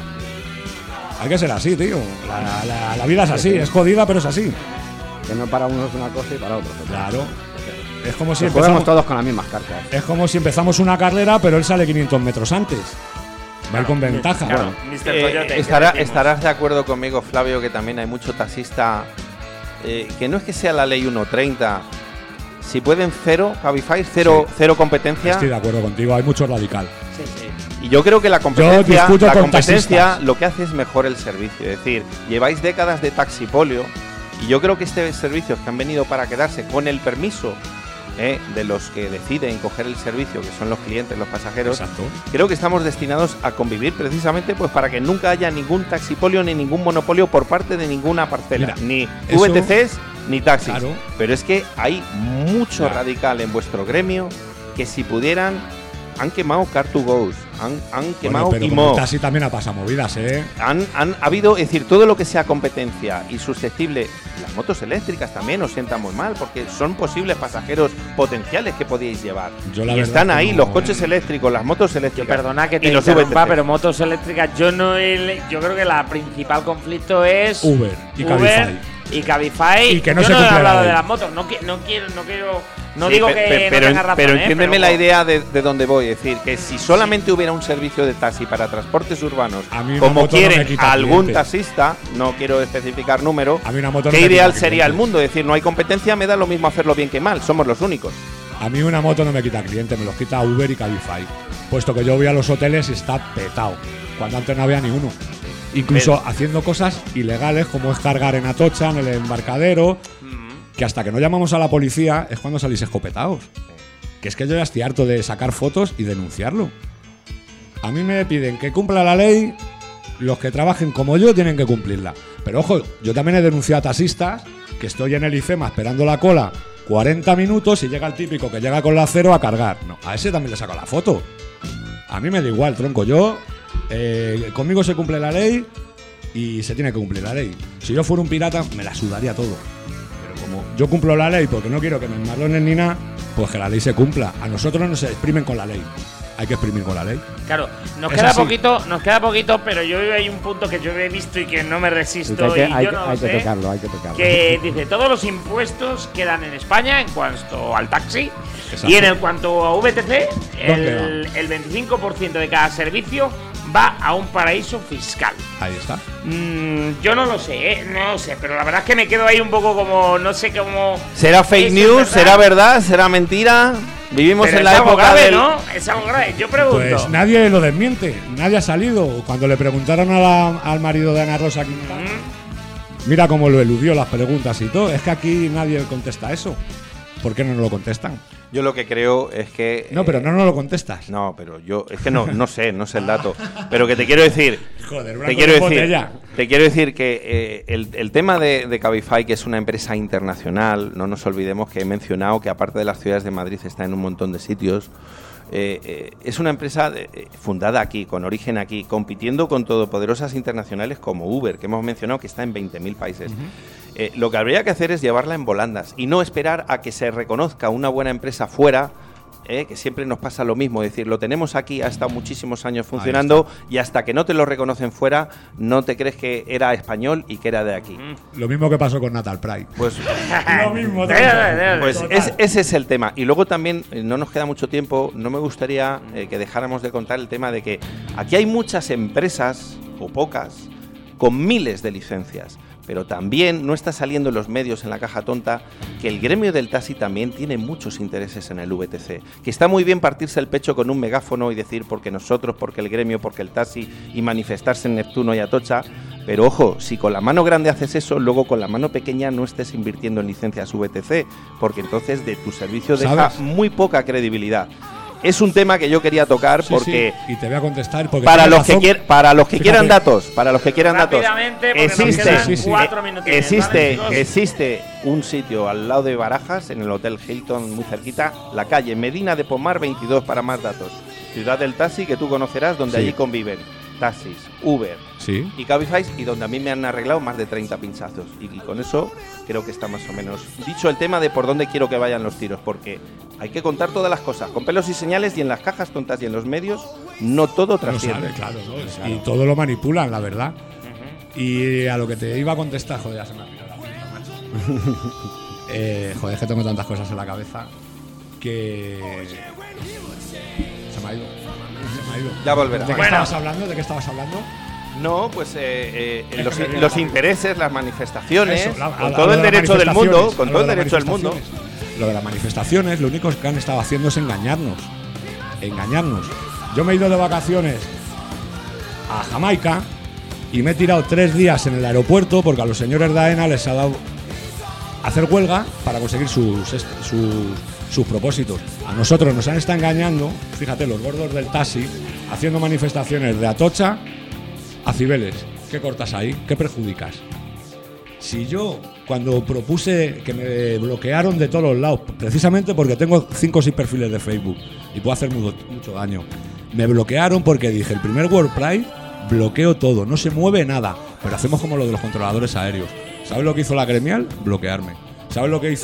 Hay que ser así, tío. La, la, la vida es así, es jodida, pero es así. Que no para unos una cosa y para otros otra. Claro. Es como si empezamos todos con las mismas cartas. Es como si empezamos una carrera, pero él sale quinientos metros antes. Va claro, con ventaja. Claro. Bueno, eh, estará, estarás de acuerdo conmigo, Flavio, que también hay mucho taxista eh, que no es que sea la ley uno treinta. Si pueden cero, Cabify, cero, sí. cero competencia. Estoy de acuerdo contigo, hay mucho radical. Sí, sí. Y yo creo que la competencia, la competencia lo que hace es mejor el servicio. Es decir, lleváis décadas de taxipolio. Y yo creo que este servicios que han venido para quedarse con el permiso eh, de los que deciden coger el servicio, que son los clientes, los pasajeros, exacto. Creo que estamos destinados a convivir precisamente pues para que nunca haya ningún taxipolio ni ningún monopolio por parte de ninguna parcela, Mira, ni eso, V T Cs ni taxis. Claro. Pero es que hay mucho claro. radical en vuestro gremio que si pudieran han quemado Car to Goes, han, han quemado bueno, pero Imo. Taxi también ha pasado movidas, ¿eh? Han, han habido, es decir, todo lo que sea competencia y susceptible. Las motos eléctricas también os sientan muy mal porque son posibles pasajeros potenciales que podíais llevar. Yo la y están ahí no, los coches eh. eléctricos, las motos eléctricas. Yo perdona que te interrumpa, pero motos eléctricas, yo no he, yo creo que la principal conflicto es Uber y Uber Cabify. Y Cabify. Y que no yo se no he hablado de las motos, no, no quiero, no quiero. No sí, digo pe, que pe, no pero, tenga razón, pero ¿eh? entiéndeme pero, la idea de, de dónde voy. Es decir, que si solamente sí. hubiera un servicio de taxi para transportes urbanos, como quieren no algún cliente. taxista, no quiero especificar número, a mí una moto ¿qué no ideal sería el mundo? Es decir, no hay competencia, me da lo mismo hacerlo bien que mal, somos los únicos. A mí una moto no me quita cliente, me los quita Uber y Cabify. Puesto que yo voy a los hoteles y está petado, cuando antes no había ni uno. Incluso pero, haciendo cosas ilegales como es cargar en Atocha, en el embarcadero, mm. que hasta que no llamamos a la policía es cuando salís escopetados. Que es que yo ya estoy harto de sacar fotos y denunciarlo. A mí me piden que cumpla la ley, los que trabajen como yo tienen que cumplirla. Pero ojo, yo también he denunciado a taxistas que estoy en el IFEMA esperando la cola cuarenta minutos y llega el típico que llega con la cero a cargar. No, a ese también le saco la foto. A mí me da igual, tronco, yo... Eh, conmigo se cumple la ley y se tiene que cumplir la ley. Si yo fuera un pirata me la sudaría todo. Pero como yo cumplo la ley porque no quiero que me enmarronen ni nada, pues que la ley se cumpla. A nosotros no se exprimen con la ley. Hay que exprimir con la ley. Claro, nos es queda así. poquito, nos queda poquito, pero yo hay un punto que yo he visto y que no me resisto. Que hay, y hay, yo no hay sé, que tocarlo, hay que tocarlo. Que dice, todos los impuestos quedan en España en cuanto al taxi. Exacto. Y en el cuanto a V T C, el, el veinticinco por ciento de cada servicio va a un paraíso fiscal. Ahí está. Mm, yo no lo sé, ¿eh? no lo sé, pero la verdad es que me quedo ahí un poco como, no sé cómo... ¿Será fake news? ¿Verdad? ¿Será verdad? ¿Será mentira? Vivimos pero en la es época grave, del... ¿no? Es algo grave, yo pregunto. Pues nadie lo desmiente, nadie ha salido. Cuando le preguntaron a la, al marido de Ana Rosa, aquí, mm. mira cómo lo eludió las preguntas y todo. Es que aquí nadie contesta eso. ¿Por qué no nos lo contestan? Yo lo que creo es que... No, pero no nos lo contestas. No, pero yo... Es que no, no sé, no sé el dato. Pero que te quiero decir... Joder, una te quiero decir, te quiero decir que eh, el, el tema de, de Cabify, que es una empresa internacional, no nos olvidemos que he mencionado que aparte de las ciudades de Madrid está en un montón de sitios. Eh, eh, es una empresa de, eh, fundada aquí, con origen aquí, compitiendo con todopoderosas internacionales como Uber, que hemos mencionado que está en veinte mil países. Uh-huh. Eh, lo que habría que hacer es llevarla en volandas y no esperar a que se reconozca una buena empresa fuera ¿eh? Que siempre nos pasa lo mismo, es decir, lo tenemos aquí, ha estado muchísimos años funcionando y hasta que no te lo reconocen fuera, no te crees que era español y que era de aquí. Lo mismo que pasó con Natal Pride. Pues lo mismo. Pues es, ese es el tema. Y luego también, eh, no nos queda mucho tiempo, no me gustaría eh, que dejáramos de contar el tema de que aquí hay muchas empresas, o pocas, con miles de licencias. Pero también no está saliendo en los medios en la caja tonta que el gremio del taxi también tiene muchos intereses en el V T C. Que está muy bien partirse el pecho con un megáfono y decir porque nosotros, porque el gremio, porque el taxi y manifestarse en Neptuno y Atocha. Pero ojo, si con la mano grande haces eso, luego con la mano pequeña no estés invirtiendo en licencias V T C, porque entonces de tu servicio deja ¿Sabes? muy poca credibilidad. Es un tema que yo quería tocar Sí, porque sí, y te voy a contestar porque para tienes los que razón. quier- para los que Fíjate. quieran datos, para los que quieran datos, Rápidamente, porque nos existe, quedan sí, sí. cuatro minutines, existe, ¿vale, chicos? existe un sitio al lado de Barajas, en el Hotel Hilton, muy cerquita, la calle Medina de Pomar veintidós para más datos. Ciudad del taxi que tú conocerás, donde Sí. allí conviven taxis, Uber Sí. y Cabify, y donde a mí me han arreglado más de treinta pinchazos. Y, y con eso creo que está más o menos dicho el tema de por dónde quiero que vayan los tiros, porque hay que contar todas las cosas, con pelos y señales, y en las cajas tontas y en los medios no todo No trasciende. sabe, claro, ¿no? Y todo lo manipulan, la verdad. Y a lo que te iba a contestar, joder, ya se me ha pirado la pinta, macho. eh, joder, es que tengo tantas cosas en la cabeza que se me ha ido. Se me ha ido. Ya volverá. ¿De qué Bueno. estabas hablando? ¿De qué estabas hablando? No, pues eh, eh, los, que me- los intereses, las manifestaciones, Eso, la- con a- a todo lo el de las derecho del mundo, manifestaciones, con a todo lo el de las derecho del mundo. manifestaciones. Lo de las manifestaciones, lo único que han estado haciendo es engañarnos. Engañarnos. Yo me he ido de vacaciones a Jamaica y me he tirado tres días en el aeropuerto porque a los señores de AENA les ha dado hacer huelga para conseguir sus, est- sus, sus propósitos. A nosotros nos han estado engañando, fíjate, los gordos del taxi, haciendo manifestaciones de Atocha a Cibeles. ¿Qué cortas ahí? ¿Qué perjudicas? Si yo, cuando propuse que me bloquearon de todos los lados, precisamente porque tengo cinco o seis perfiles de Facebook y puedo hacer mucho, mucho daño, me bloquearon porque dije, el primer World Pride bloqueo todo, no se mueve nada, pero hacemos como lo de los controladores aéreos. ¿Sabes lo que hizo la gremial? Bloquearme. ¿Sabes lo que hizo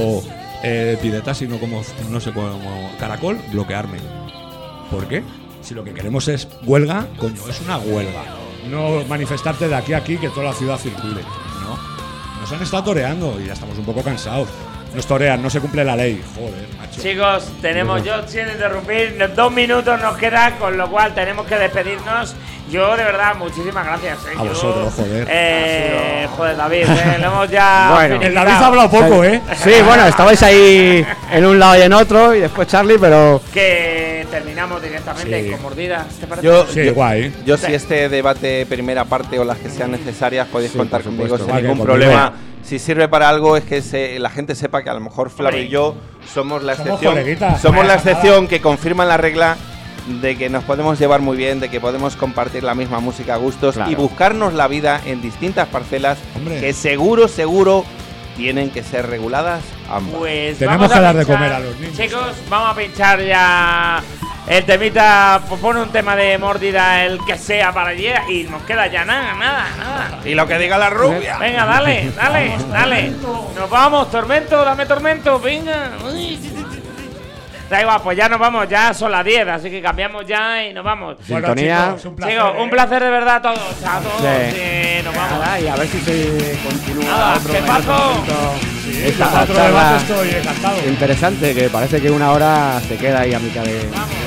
eh, Pidetaxi, no como, no sé, como Caracol? Bloquearme. ¿Por qué? Si lo que queremos es huelga, coño, es una huelga. No manifestarte de aquí a aquí que toda la ciudad circule. No. Nos han estado toreando y ya estamos un poco cansados. Nos torean, no se cumple la ley. Joder, macho. Chicos, tenemos, yo sin interrumpir, dos minutos nos quedan, con lo cual tenemos que despedirnos. Yo, de verdad, muchísimas gracias. ¿eh? A Yo, vosotros, joder. Eh, joder, David, eh, lo hemos ya. Bueno, El finiquitado. David ha hablado poco, ¿eh? Sí, bueno, estabais ahí en un lado y en otro, y después Charlie, pero Que terminamos directamente Sí. con mordidas, ¿te parece? Yo, Sí, yo, guay. yo si este debate primera parte o las que sean necesarias podéis Sí, contar por conmigo supuesto. sin Vale, ningún conmigo. problema. Si sirve para algo es que se- la gente sepa que a lo mejor Flavio y yo somos la Somos excepción. coleguitas. Somos la Vaya, excepción que confirman la regla de que nos podemos llevar muy bien, de que podemos compartir la misma música a gustos Claro. y buscarnos la vida en distintas parcelas Hombre. que seguro, seguro tienen que ser reguladas ambas. Pues Tenemos vamos que a dar de pinchar- comer a los niños. Chicos, vamos a pinchar ya el temita. Pues pone un tema de mordida, el que sea para allí, y nos queda ya nada, nada, nada. Y lo que diga la rubia. Venga, dale, dale, dale. Nos vamos, Tormento, dame Tormento, venga. Uy. Da igual, pues ya nos vamos, ya son las diez, así que cambiamos ya y nos vamos. Bueno, Sintonía. chicos, un placer. Chicos, un ¿eh? placer de verdad a todos, a todos. Sí. Sí, nos vamos. nada, y a ver si se continúa Nada, otro que menos Paco. momento. Sí, Esta otro charla debate estoy encantado. interesante, que parece que una hora se queda ahí a mitad de... Vamos.